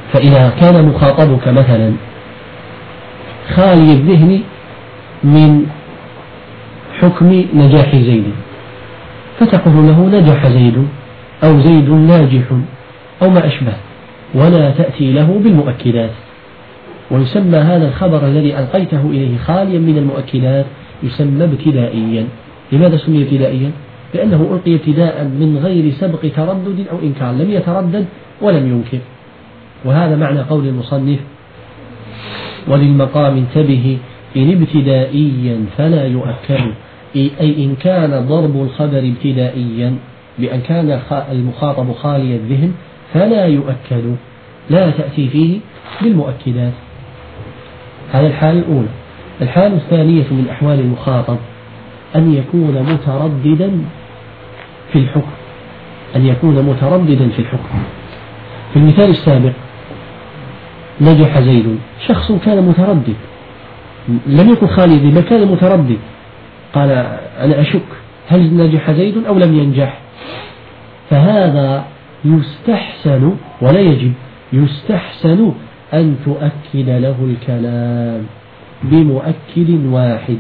فإذا كان مخاطبك مثلا خالي الذهن من حكم نجاح زيد، فتقول له نجح زيد أو زيد ناجح أو ما أشبه، ولا تأتي له بالمؤكدات. ويسمى هذا الخبر الذي ألقيته إليه خاليا من المؤكدات يسمى ابتدائيا. لماذا سمي ابتدائيا؟ لأنه ألقي ابتداء من غير سبق تردد أو إنكار، لم يتردد ولم ينكر. وهذا معنى قول المصنف: وللمقام انتبه إن ابتدائيا فلا يؤكد، أي إن كان ضرب الخبر ابتدائيا بأن كان المخاطب خالي الذهن فلا يؤكد، لا تأتي فيه بالمؤكدات. هذه الحالة الأولى. الحالة الثانية من أحوال المخاطب أن يكون مترددا في الحكم، أن يكون مترددا في الحكم. في المثال السابق نجح زيد، شخص كان متردد، لم يكن خالي بل كان متردد، قال أنا أشك هل نجح زيد أو لم ينجح. فهذا يستحسن ولا يجب، يستحسن أن تؤكد له الكلام بمؤكد واحد.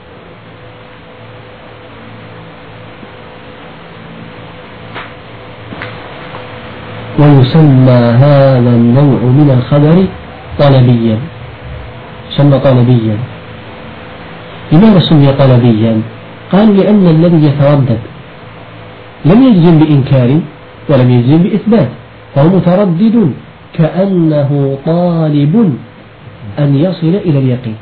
ويسمى هذا النوع من الخبر طلبيا، يسمى طلبيا. لماذا سمي طلبيا؟ قالوا لأن الذي يتردد لم يجزم بإنكار ولم يجزم بإثبات، فهو متردد كأنه طالب أن يصل إلى اليقين،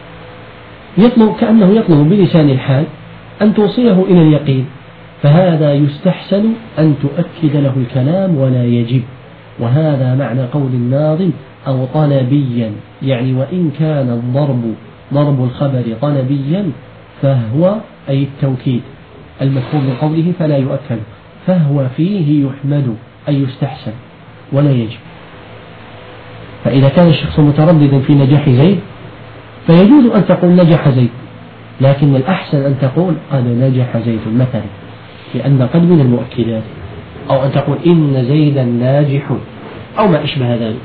كأنه يطلب بلسان الحال أن توصله إلى اليقين. فهذا يستحسن أن تؤكد له الكلام ولا يجب. وهذا معنى قول الناظم أو طلبيا، يعني وإن كان ضرب الخبر طلبيا فهو أي التوكيد المفهوم من قوله فلا يؤكد، فهو فيه يحمد أي يستحسن ولا يجب. فإذا كان الشخص مترددا في نجاح زيد فيجوز أن تقول نجح زيد، لكن الأحسن أن تقول قد نجح زيد مثلا، لأن قد من المؤكدات، أو أن تقول إن زيدا ناجح أو ما أشبه ذلك.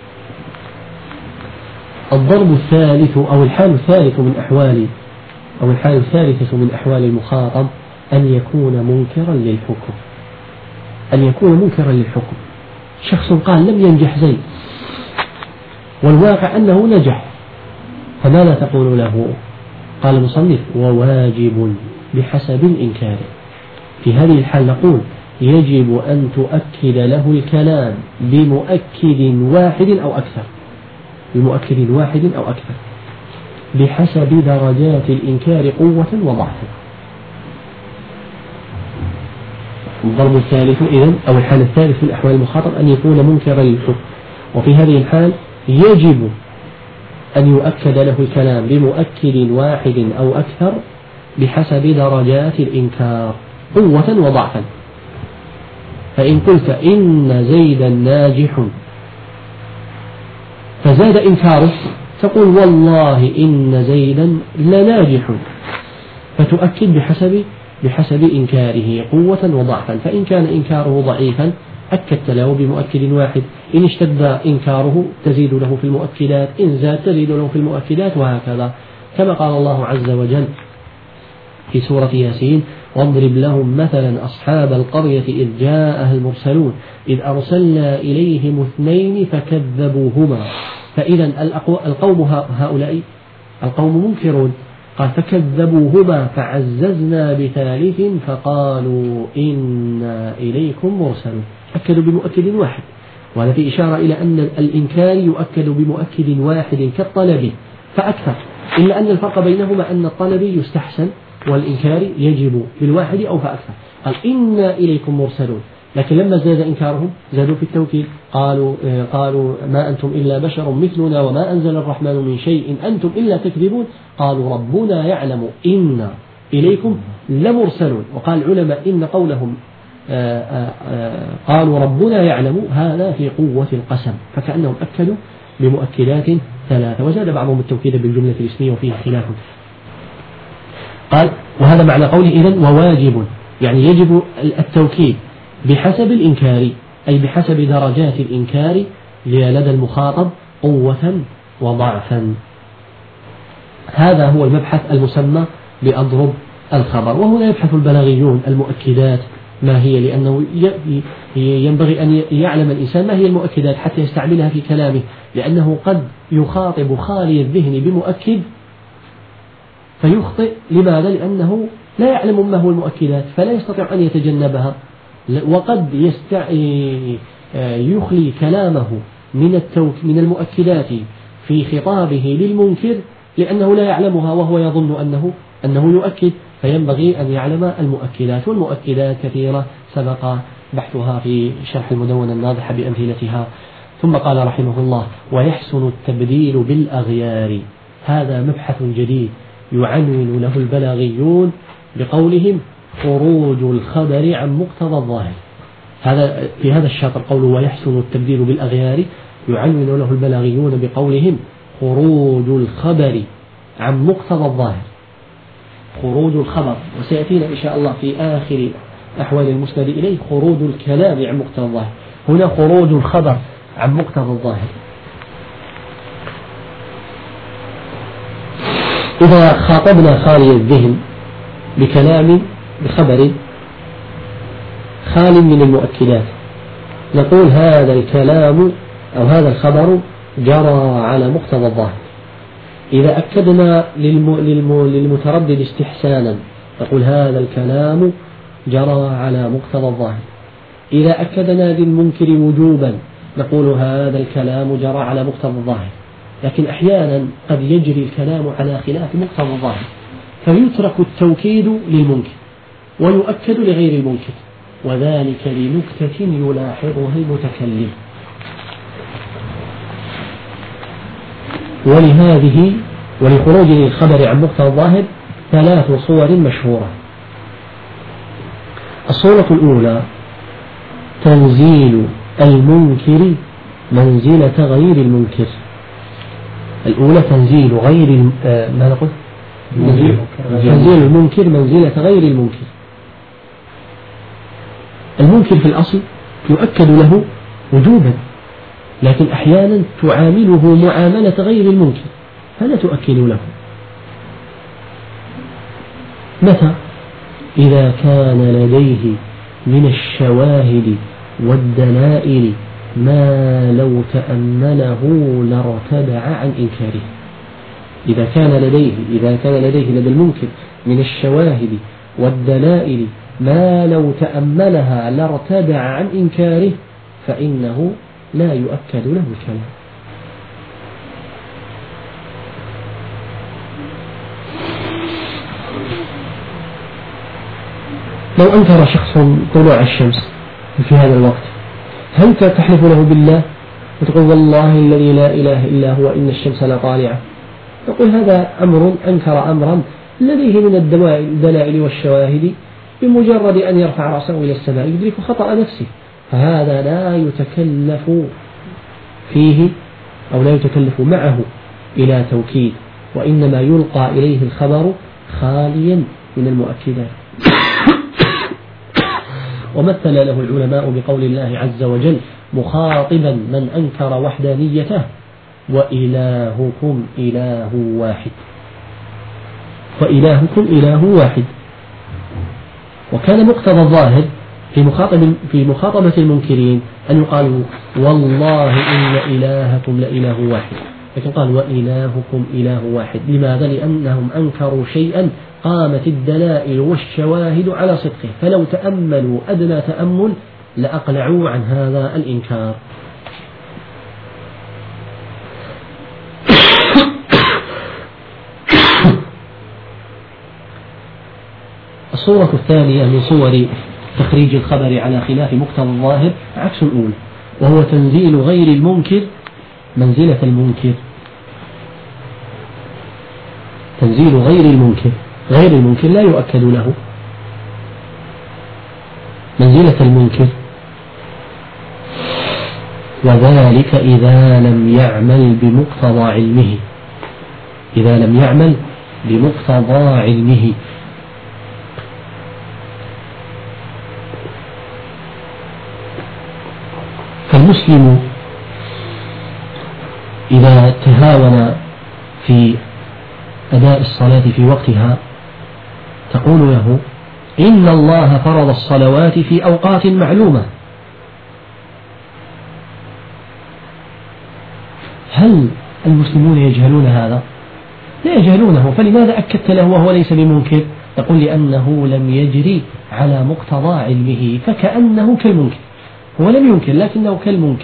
الضرب الثالث أو الحال الثالث من أحوال أو الحالة الثالثة من أحوال المخاطب أن يكون منكرا للحكم، أن يكون منكرا للحكم. شخص قال لم ينجح زيد والواقع أنه نجح، فماذا تقول له؟ قال المصنف وواجب بحسب الإنكار. في هذه الحال نقول يجب أن تؤكد له الكلام بمؤكد واحد أو أكثر، بمؤكد واحد أو أكثر بحسب درجات الإنكار قوة وضعفا. الضرب الثالث إذن أو الحال الثالث من أحوال المخاطب أن يكون منكرا للحكم، وفي هذه الحال يجب أن يؤكد له الكلام بمؤكد واحد أو أكثر بحسب درجات الإنكار قوة وضعفا. فإن قلت إن زيدا ناجح فزاد إنكاره تقول والله إن زيدا لناجح، فتؤكد بحسب إنكاره قوة وضعفا. فإن كان إنكاره ضعيفا أكدت له بمؤكد واحد، إن اشتد إنكاره تزيد له في المؤكدات، إن زاد تزيد له في المؤكدات، وهكذا. كما قال الله عز وجل في سورة ياسين واضرب لهم مثلا أصحاب القرية إذ جاءها المرسلون إذ أرسلنا إليهم 2 فكذبوهما. فإذا القوم هؤلاء القوم منكرون، قال فكذبوهما فعززنا بثالث فقالوا إنا إليكم مرسلون، أكدوا بمؤكد واحد. وهذا في إشارة إلى أن الإنكار يؤكد بمؤكد واحد كالطلب فأكثر، إلا أن الفرق بينهما أن الطلب يستحسن والإنكار يجب بالواحد أو فأكثر. قال إنا إليكم مرسلون، لكن لما زاد إنكارهم زادوا في التوكيد، قالوا ما أنتم إلا بشر مثلنا وما أنزل الرحمن من شيء أنتم إلا تكذبون، قالوا ربنا يعلم إنا إليكم لمرسلون. وقال العلماء إن قولهم قالوا ربنا يعلم هذا في قوة القسم، فكأنهم أكدوا بمؤكدات 3، وزاد بعضهم التوكيد بالجملة الاسمية وفيه خلاف. قال وهذا معنى قوله إذن وواجب، يعني يجب التوكيد بحسب الإنكار، أي بحسب درجات الإنكار لدى المخاطب قوة وضعفا. هذا هو المبحث المسمى بأضرب الخبر. وهنا يبحث البلاغيون المؤكدات ما هي، لأنه ينبغي أن يعلم الإنسان ما هي المؤكدات حتى يستعملها في كلامه، لأنه قد يخاطب خالي الذهن بمؤكد فيخطئ. لماذا؟ لأنه لا يعلم ما هو المؤكدات فلا يستطيع أن يتجنبها، وقد يخلي كلامه من المؤكدات في خطابه للمنكر لأنه لا يعلمها وهو يظن أنه يؤكد، فينبغي أن يعلم المؤكدات. والمؤكدات كثيرة سبق بحثها في شرح المدونة الناضحة بأمثلتها. ثم قال رحمه الله: ويحسن التبديل بالأغيار. هذا مبحث جديد يعنون له البلاغيون بقولهم خروج الخبر عن مقتضى الظاهر. هذا في هذا الشاطر قوله ويحسن التبديل بالأغيار، يعنون له البلاغيون بقولهم خروج الخبر عن مقتضى الظاهر. خروج الخبر، وسيأتينا إن شاء الله في آخر أحوال المسند إليه خروج الكلام عن مقتضى الظاهر. هنا خروج الخبر عن مقتضى الظاهر. إذا خاطبنا خالي الذهن بخبر خال من المؤكدات نقول هذا الكلام أو هذا الخبر جرى على مقتضى الظاهر. إذا أكدنا للمتردد استحسانا نقول هذا الكلام جرى على مقتضى الظاهر. إذا أكدنا للمنكر وجوبا نقول هذا الكلام جرى على مقتضى الظاهر. لكن أحيانا قد يجري الكلام على خلاف مقتضى الظاهر فيترك التوكيد للمنكر ويؤكد لغير المنكر، وذلك لنكتة يلاحظها المتكلم. ولخروج الخبر عن مقتضى الظاهر 3 صور مشهورة. الصورة الأولى تنزيل المنكر منزلة غير المنكر. الأولى تنزيل تنزيل المنكر منزلة غير المنكر. المنكر في الأصل يؤكد له وجوبا، لكن أحيانا تعامله معاملة غير المنكر فلا تؤكد له. متى؟ إذا كان لديه من الشواهد والدلائل ما لو تأمله لارتدع عن إنكاره. إذا كان لديه لدى المنكر من الشواهد والدلائل ما لو تأملها لارتدع عن إنكاره فإنه لا يؤكد له الكلام. لو أنكر شخص طلوع الشمس في هذا الوقت هل تحلف له بالله وتقول والله الذي لا إله إلا هو إن الشمس لطالعة؟ تقول هذا أمر أنكر أمرا لديه من الدلائل والشواهد، بمجرد أن يرفع رأسه إلى السماء يدرك خطأ نفسه، فهذا لا يتكلف فيه أو لا يتكلف معه إلى توكيد، وإنما يلقى إليه الخبر خاليا من المؤكدات. ومثل له العلماء بقول الله عز وجل مخاطبا من أنكر وحدانيته وإلهكم إله واحد. وإلهكم إله واحد. وكان مقتضى الظاهر في مخاطبة المنكرين أن يقالوا والله إن إلهكم لإله واحد، لكن قال وإلهكم إله واحد. لماذا؟ لأنهم أنكروا شيئا قامت الدلائل والشواهد على صدقه، فلو تأملوا أدنى تأمل لأقلعوا عن هذا الإنكار. الصورة الثانية من صور تخريج الخبر على خلاف مقتضى الظاهر عكس الأولى، وهو تنزيل غير المنكر منزلة المنكر. تنزيل غير المنكر لا يؤكد له منزلة المنكر، وذلك إذا لم يعمل بمقتضى علمه. فالمسلم إذا تهاون في أداء الصلاة في وقتها تقول له إن الله فرض الصلوات في أوقات معلومة. هل المسلمون يجهلون هذا؟ لا يجهلونه، فلماذا أكدت له وهو ليس بمنكر؟ تقول لأنه لم يجري على مقتضى علمه، فكأنه كالمنكر، هو لم ينكر لكنه كالمنكر.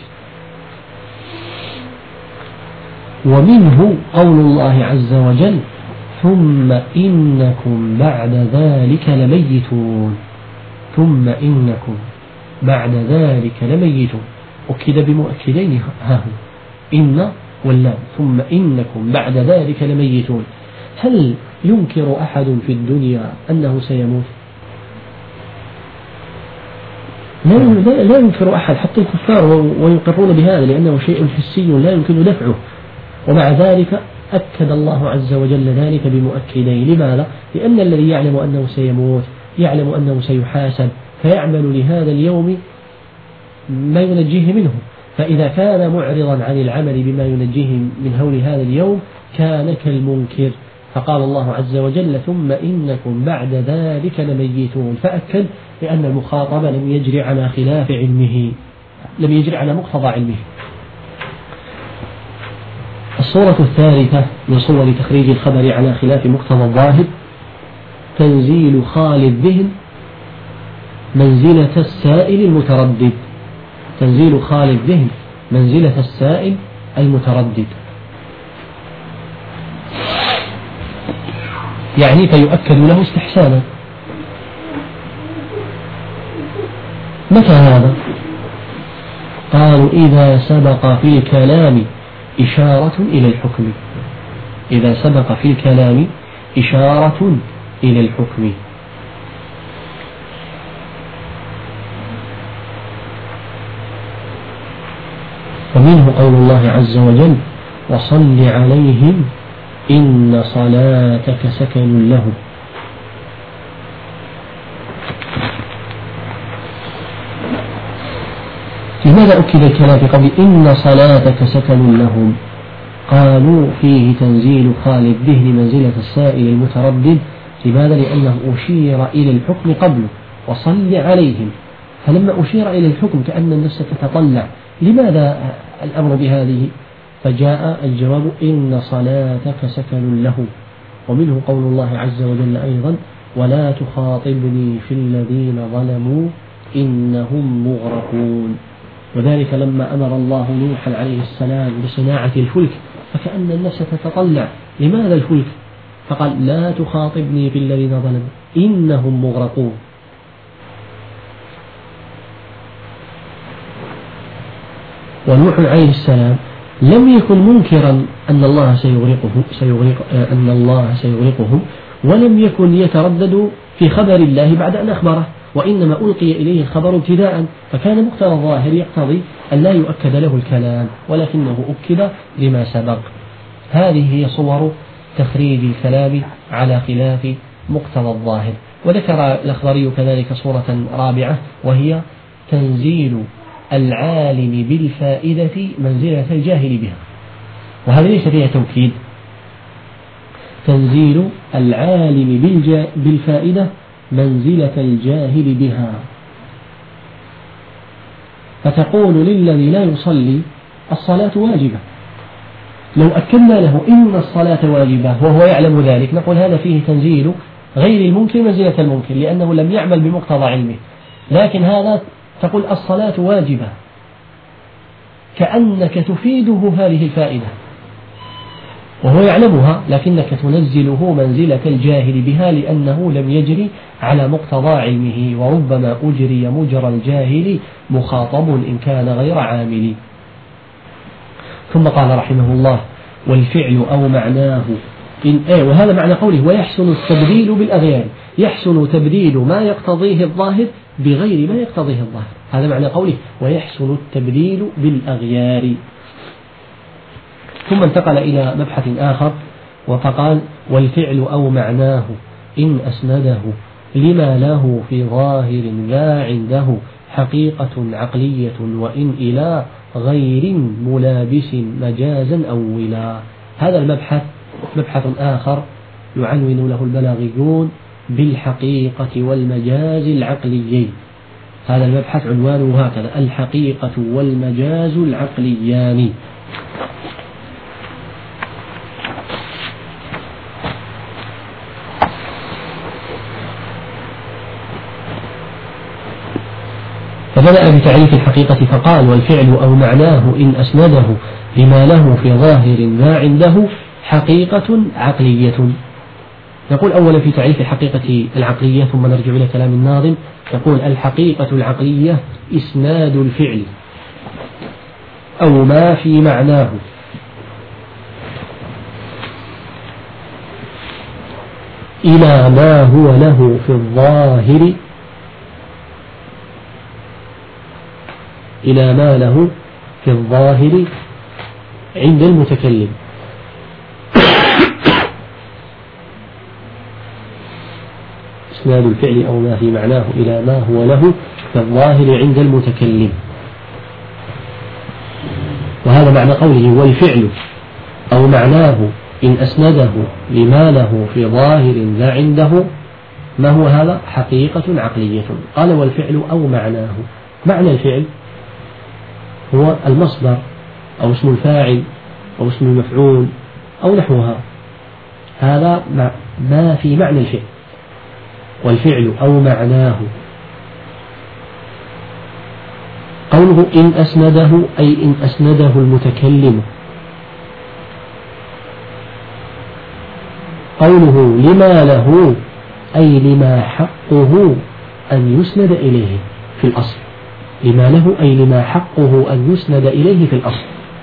ومنه قول الله عز وجل ثم إنكم بعد ذلك لميتون. ثم إنكم بعد ذلك لميتون، أكد بمؤكدين ها هو إن واللام، ثم إنكم بعد ذلك لميتون. هل ينكر أحد في الدنيا أنه سيموت؟ لا ينكر أحد حتى الكفار ويقرون بهذا لأنه شيء حسي لا يمكن دفعه، ومع ذلك أكد الله عز وجل ذلك بمؤكدين. لماذا؟ لأن الذي يعلم أنه سيموت يعلم أنه سيحاسب، فيعمل لهذا اليوم ما ينجيه منه، فإذا كان معرضا عن العمل بما ينجيه من هول هذا اليوم كان كالمنكر. فقال الله عز وجل ثم إنكم بعد ذلك لميتون، فأكد لأن المخاطب لم يجري على خلاف علمه، لم يجري على مقتضى علمه. الصورة الثالثة من صور تخريج الخبر على خلاف مقتضى الظاهر تنزيل خالي الذهن منزلة السائل المتردد. تنزيل خالي الذهن منزلة السائل المتردد، يعني فيؤكد له استحسانا. متى هذا؟ قالوا إذا سبق في الكلام إشارة إلى الحكم. إذا سبق في الكلام إشارة إلى الحكم. ومنه قول الله عز وجل وصل عليهم إن صلاتك سكن لهم. لماذا أكد الكلام في قول إن صلاتك سكن لهم؟ قالوا فيه تنزيل خالي الذهن منزلة السائل المتردد. لماذا؟ لأنه أشير إلى الحكم قبله وصل عليهم، فلما أشير إلى الحكم كأن النفس تتطلع لماذا الأمر بهذه، فجاء الجواب إن صلاتك سكن له. ومنه قول الله عز وجل أيضا ولا تخاطبني في الذين ظلموا إنهم مغرقون. وذلك لما أمر الله نوحا عليه السلام بصناعة الفلك فكأن النفس تتطلع لماذا الفلك، فقال لا تخاطبني في الذين ظلموا إنهم مغرقون. ونوح عليه السلام لم يكن منكرا أن الله سيغرقهم، ولم يكن يتردد في خبر الله بعد أن أخبره، وإنما ألقي إليه الخبر ابتداء، فكان مقتضى الظاهر يقتضي أن لا يؤكد له الكلام ولكنه أكد لما سبق. هذه هي صور تخريج الكلام على خلاف مقتضى الظاهر. وذكر الأخضري كذلك صورة رابعة وهي تنزيل العالم بالفائدة منزلة الجاهل بها، وهذا ليس فيها توكيد. تنزيل العالم بالفائدة منزلة الجاهل بها، فتقول للذي لا يصلي الصلاة واجبة، لو أكدنا له إن الصلاة واجبة وهو يعلم ذلك نقول هذا فيه تنزيل غير الممكن منزلة الممكن لأنه لم يعمل بمقتضى علمه. لكن هذا تقول الصلاة واجبة كأنك تفيده هذه الفائدة وهو يعلمها، لكنك تنزله منزلة الجاهل بها لأنه لم يجري على مقتضى علمه، وربما أجري مجرى الجاهل مخاطب إن كان غير عامل. ثم قال رحمه الله والفعل أو معناه وهذا معنى قوله ويحسن التبديل بالأغيار، يحسن تبديل ما يقتضيه الظاهر بغير ما يقتضيه الظاهر، هذا معنى قوله ويحسن التبديل بالأغيار. ثم انتقل إلى مبحث آخر فقال والفعل أو معناه إن أسنده لما له في ظاهر لا عنده حقيقة عقلية وإن إلى غير ملابس مجازا أولا. هذا المبحث مبحث آخر يعنون له البلاغيون بالحقيقة والمجاز العقليين. هذا المبحث عنوانه هكذا: الحقيقة والمجاز العقليان. فبدأ بتعريف الحقيقة فقال: والفعل أو معناه إن أسنده لما له في ظاهر ما عنده حقيقة عقلية. نقول أولا في تعريف الحقيقة العقلية ثم نرجع إلى كلام الناظم. يقول: الحقيقة العقلية إسناد الفعل أو ما في معناه إلى ما هو له في الظاهر إلى ما له في الظاهر عند المتكلم. إسناد الفعل أو ما في معناه إلى ما هو له في الظاهر عند المتكلم. وهذا معنى قوله: والفعل أو معناه إن أسنده لما له في ظاهر لا عنده. ما هو هذا؟ حقيقة عقلية. قال: والفعل أو معناه. معنى الفعل هو المصدر أو اسم الفاعل أو اسم المفعول أو نحوها. هذا ما في معنى الفعل. والفعل أو معناه قوله إن أسنده أي إن أسنده المتكلم. قوله لما له أي لما حقه أن يسند إليه في الأصل. لما له أي لما حقه أن يسند إليه في الأصل.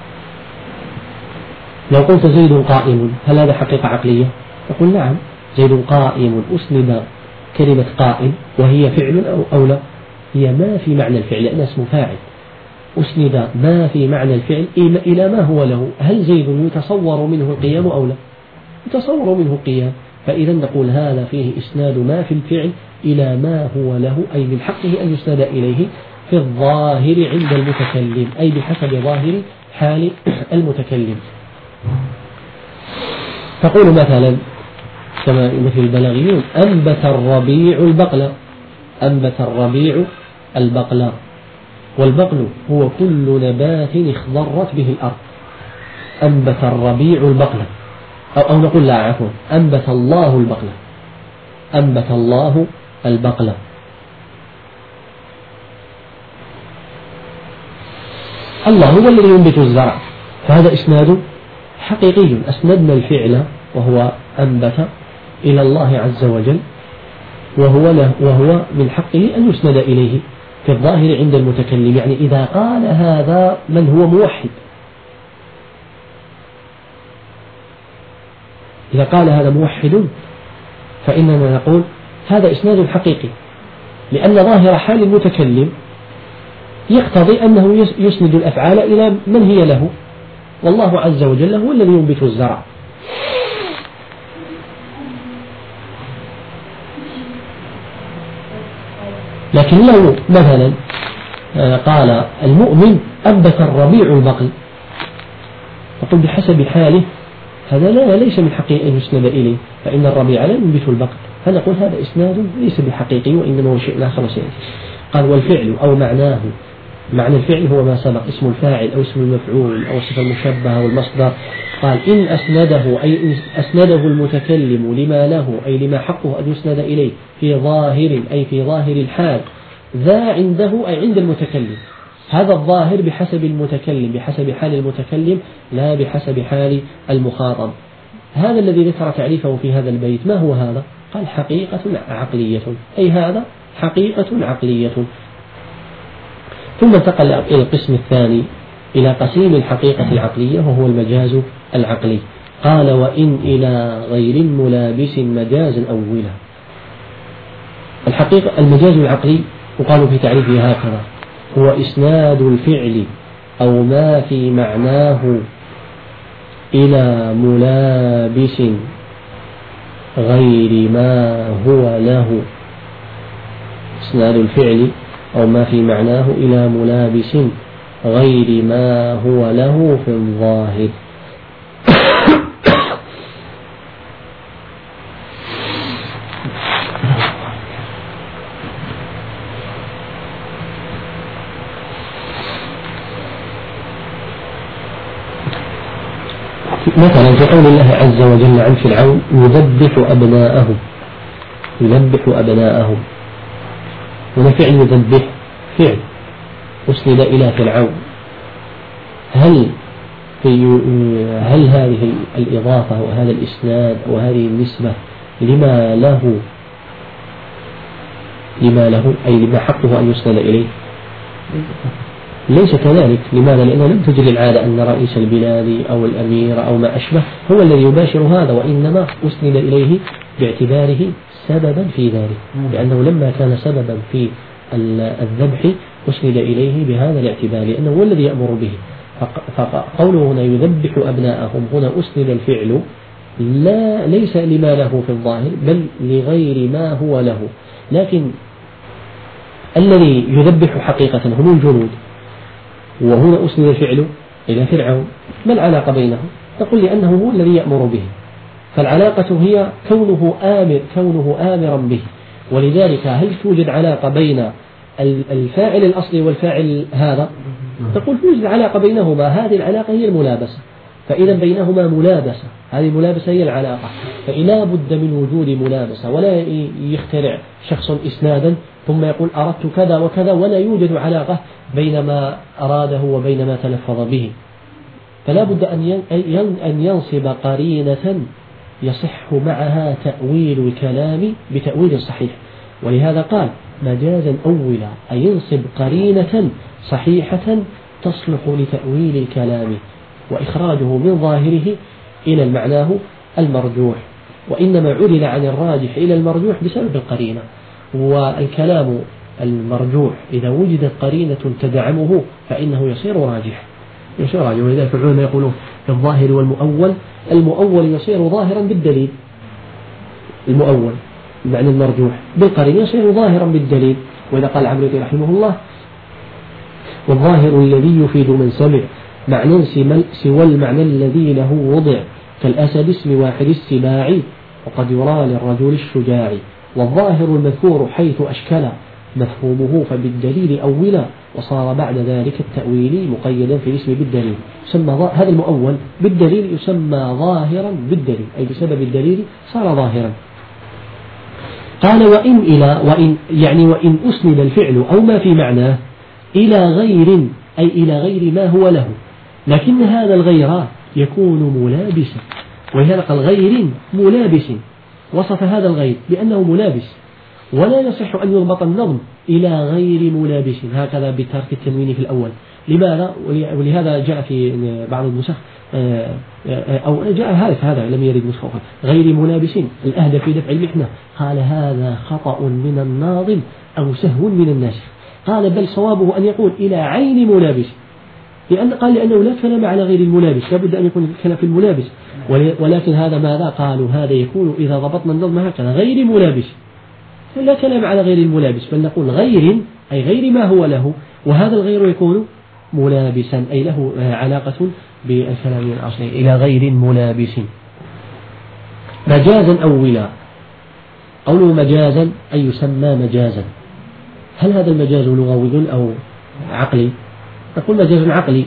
لو قلت زيد قائم، هل هذا حقيقة عقلية؟ تقول نعم، زيد قائم أسند كلمة قائم وهي فعل أو لا؟ هي ما في معنى الفعل لأنه اسم فاعل. أسند ما في معنى الفعل إلى ما هو له. هل زيد يتصور منه القيام أو لا؟ يتصور منه القيام. فإذا نقول هذا فيه إسناد ما في الفعل إلى ما هو له، أي من حقه أن يسند إليه في الظاهر عند المتكلم، أي بحسب ظاهر حال المتكلم. تقول مثلا كما مثل البلاغيون: أنبت الربيع البقلة. أنبت الربيع البقلة. والبقل هو كل نبات اخضرت به الأرض. أنبت الربيع البقلة، أو نقول لا عفوا، أنبت الله البقلة. أنبت الله البقلة. الله هو الذي ينبت الزرع، فهذا إسناد حقيقي. أسندنا الفعل وهو أنبت إلى الله عز وجل، وهو من حقه أن يسند إليه في الظاهر عند المتكلم. يعني إذا قال هذا من هو موحد، إذا قال هذا موحد فإننا نقول هذا إسناد حقيقي، لأن ظاهر حال المتكلم يقتضي أنه يسند الأفعال إلى من هي له، والله عز وجل هو الذي ينبت الزرع. لكن لو مثلا قال المؤمن أنبت الربيع البقل، فقل بحسب حاله هذا ليس من حقه أن يسند إليه، فإن الربيع لا ينبت البقل، فنقول هذا إسناد ليس بحقيقي وإنما هو شيء آخر وسيأتي. قال: والفعل أو معناه. معنى الفعل هو ما سبق، اسم الفاعل أو اسم المفعول أو الصفة المشبهة والمصدر. قال: إن أسنده أي إن أسنده المتكلم لما له أي لما حقه أن يسند إليه في ظاهر أي في ظاهر الحال ذا عنده أي عند المتكلم. هذا الظاهر بحسب المتكلم، بحسب حال المتكلم لا بحسب حال المخاطب. هذا الذي ذكر تعريفه في هذا البيت ما هو هذا؟ قال: حقيقة عقلية، أي هذا حقيقة عقلية. ثم انتقل إلى القسم الثاني، إلى قسيم الحقيقة العقلية وهو المجاز العقلي. قال: وإن إلى غير ملابس مجازا أولا. الحقيقة المجاز العقلي وقالوا في تعريفه هكذا: هو إسناد الفعل أو ما في معناه إلى ملابس غير ما هو له. إسناد الفعل أو ما في معناه إلى ملابس غير ما هو له في الظاهر. مثلا في قول الله عز وجل عن فرعون يذبح أبناءهم، هنا فعل يذبح فعل أسند إلى فرعون. هل هذه الإضافة وهذا الإسناد وهذه النسبة لما له أي لما حقه أن يسند إليه؟ ليس كذلك. لماذا؟ لأنه لم تجري العادة أن رئيس البلاد أو الأمير أو ما أشبه هو الذي يباشر هذا، وإنما أسند إليه باعتباره سببا في ذلك، لأنه لما كان سببا في الذبح أسند إليه بهذا الاعتبار لأنه هو الذي يأمر به. فقوله هنا يذبح أبناءهم هنا أسند الفعل ليس لما له في الظاهر بل لغير ما هو له. لكن الذي يذبح حقيقة هم الجنود، وهنا أسند الفعل إلى فرعون. ما العلاقة بينهم؟ تقول لأنه هو الذي يأمر به، فالعلاقة هي كونه آمرا به. ولذلك هل توجد علاقة بين الفاعل الأصلي والفاعل هذا؟ تقول توجد علاقة بينهما، هذه العلاقة هي الملابسة، فإذا بينهما ملابسة، هذه الملابسة هي العلاقة. فإلا بد من وجود ملابسة، ولا يخترع شخص إسنادا ثم يقول أردت كذا وكذا ولا يوجد علاقة بين ما أراده وبين ما تلفظ به. فلا بد أن ينصب قرينة يصح معها تأويل الكلام بتأويل صحيح. ولهذا قال مجازا أولا، أي ينصب قرينة صحيحة تصلح لتأويل الكلام وإخراجه من ظاهره إلى معناه المرجوح، وإنما عدل عن الراجح إلى المرجوح بسبب القرينة. والكلام المرجوح إذا وجدت قرينة تدعمه فإنه يصير راجح. ولذلك العلماء يقولون في الظاهر والمؤول، المؤول يصير ظاهرا بالدليل، المؤول معنى المرجوح بالقرينة يصير ظاهرا بالدليل. وإذا قال العمريطي رحمه الله والظاهر الذي يفيد من سمع معنى سوى المعنى الذي له وضع كالأسد اسم واحد السباع وقد يرى للرجل الشجاع، والظاهر المذكور حيث أشكل مفهومه فبالدليل أولا، وصار بعد ذلك التأويل مقيدا في الاسم بالدليل. يسمى هذا المؤول بالدليل يسمى ظاهرا بالدليل، أي بسبب الدليل صار ظاهرا. قال وإن أسند الفعل أو ما في معناه إلى غير، أي إلى غير ما هو له، لكن هذا الغير يكون ملابسا. ولهذا قال غير ملابس، وصف هذا الغير بأنه ملابس، ولا يصح أن يضبط النظم إلى غير ملابس هكذا بترك التنوين في الأول. لماذا؟ ولهذا جاء في بعض النسخ أو جاء هذا لم يرد نسخة غير ملابس الأهدى في دفع المحنة. قال هذا خطأ من الناظم أو سهو من الناسخ. قال بل صوابه أن يقول إلى عين ملابس، لأنه لا كلام على غير الملابس، لابد أن يكون الكلام في الملابس. ولكن هذا ماذا؟ قالوا هذا يكون إذا ضبطنا النظم هكذا غير ملابس، لا كلام على غير الملابس، بل نقول غير أي غير ما هو له، وهذا الغير يكون ملابسا أي له علاقة بالكلام الأصلي إلى غير ملابس. مجازا أولا، قوله مجازا أي يسمى مجازا. هل هذا المجاز لغوي أو عقلي؟ نقول مجاز عقلي،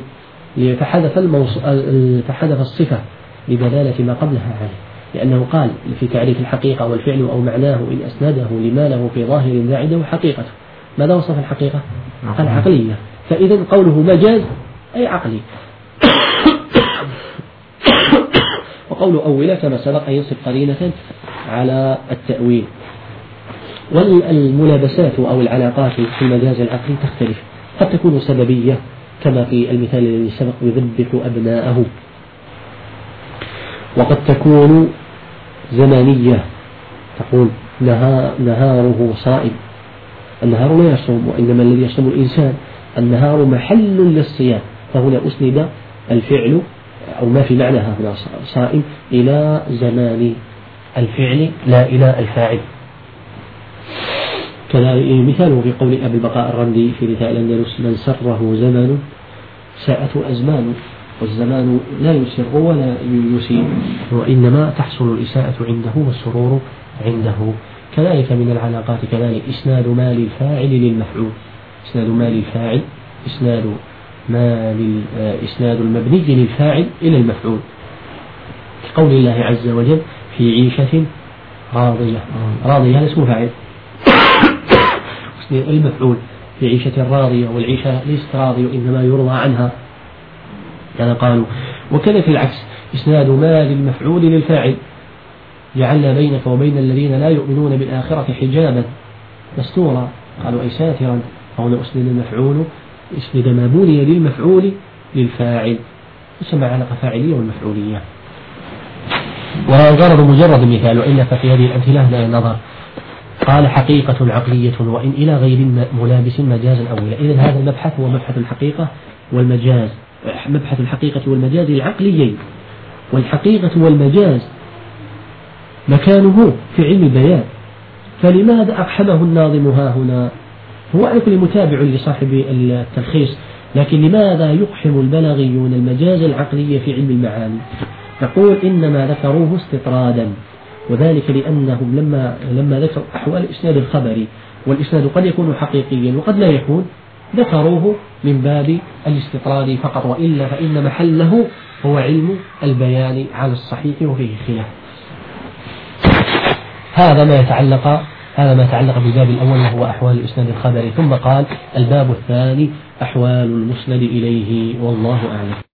فحذف الصفة لدلالة ما قبلها عليه، لأنه قال في تعريف الحقيقة والفعل أو معناه إن أسنده لما له في ظاهر لا عنده حقيقته. ماذا وصف الحقيقة؟ قال عقلية، فإذا قوله مجاز أي عقلي. وقوله أولى كما سبق أن ينصب قرينة على التأويل. والملابسات أو العلاقات في المجاز العقلي تختلف، قد تكون سببية كما في المثال الذي سبق يذبح أبناءه، وقد تكون زمانية، تقول نهاره صائم، النهار لا يصوم وإنما الذي يصوم الإنسان، النهار محل للصيام، فهنا أسند الفعل أو ما في معناها هنا صائم إلى زمان الفعل لا إلى الفاعل. كذلك مثاله في قول أبي البقاء الرندي في رثاء الأندلس من سره زمن ساءته الأزمان، والزمان لا يسر ولا يسيء، وإنما تحصل الإساءة عنده والسرور عنده. كذلك من العلاقات كذلك إسناد مال الفاعل للمفعول، إسناد مال الفاعل، إسناد المبني للفاعل إلى المفعول، قول الله عز وجل في عيشة راضية، راضية هذا اسم فاعل المفعول في عيشة راضية، والعيشة ليست راضية وإنما يرضى عنها كما قالوا. وكذا في العكس إسناد مال المفعول للفاعل، جعلنا بينك وبين الذين لا يؤمنون بالآخرة حجابا مستورا، قالوا أي ساترا، هنا أسند المفعول، أسند ما بني للمفعول للفاعل، يسمى علاقة فاعلية والمفعولية. والغرض مجرد مثال، وإلا ففي هذه الأمثلة لا نظر. قال حقيقة عقلية وإن إلى غير ملابس مجازا أولا. إذن هذا المبحث هو مبحث الحقيقة والمجاز، مبحث الحقيقة والمجاز العقليين. والحقيقة والمجاز مكانه في علم البيان، فلماذا أقحمه الناظم ها هنا؟ هو على كل متابع لصاحب التلخيص، لكن لماذا يقحم البلاغيون المجاز العقلي في علم المعاني؟ نقول إنما ذكروه استطرادا، وذلك لأنهم لما ذكروا أحوال الإسناد الخبري، والإسناد قد يكون حقيقيا وقد لا يكون، ذكروه من باب الاستطراد فقط، وإلا فإن محله هو علم البيان على الصحيح وفيه خلاف. هذا ما يتعلق بالباب الأول وهو أحوال الإسناد الخبري. ثم قال الباب الثاني أحوال المسند إليه، والله أعلم.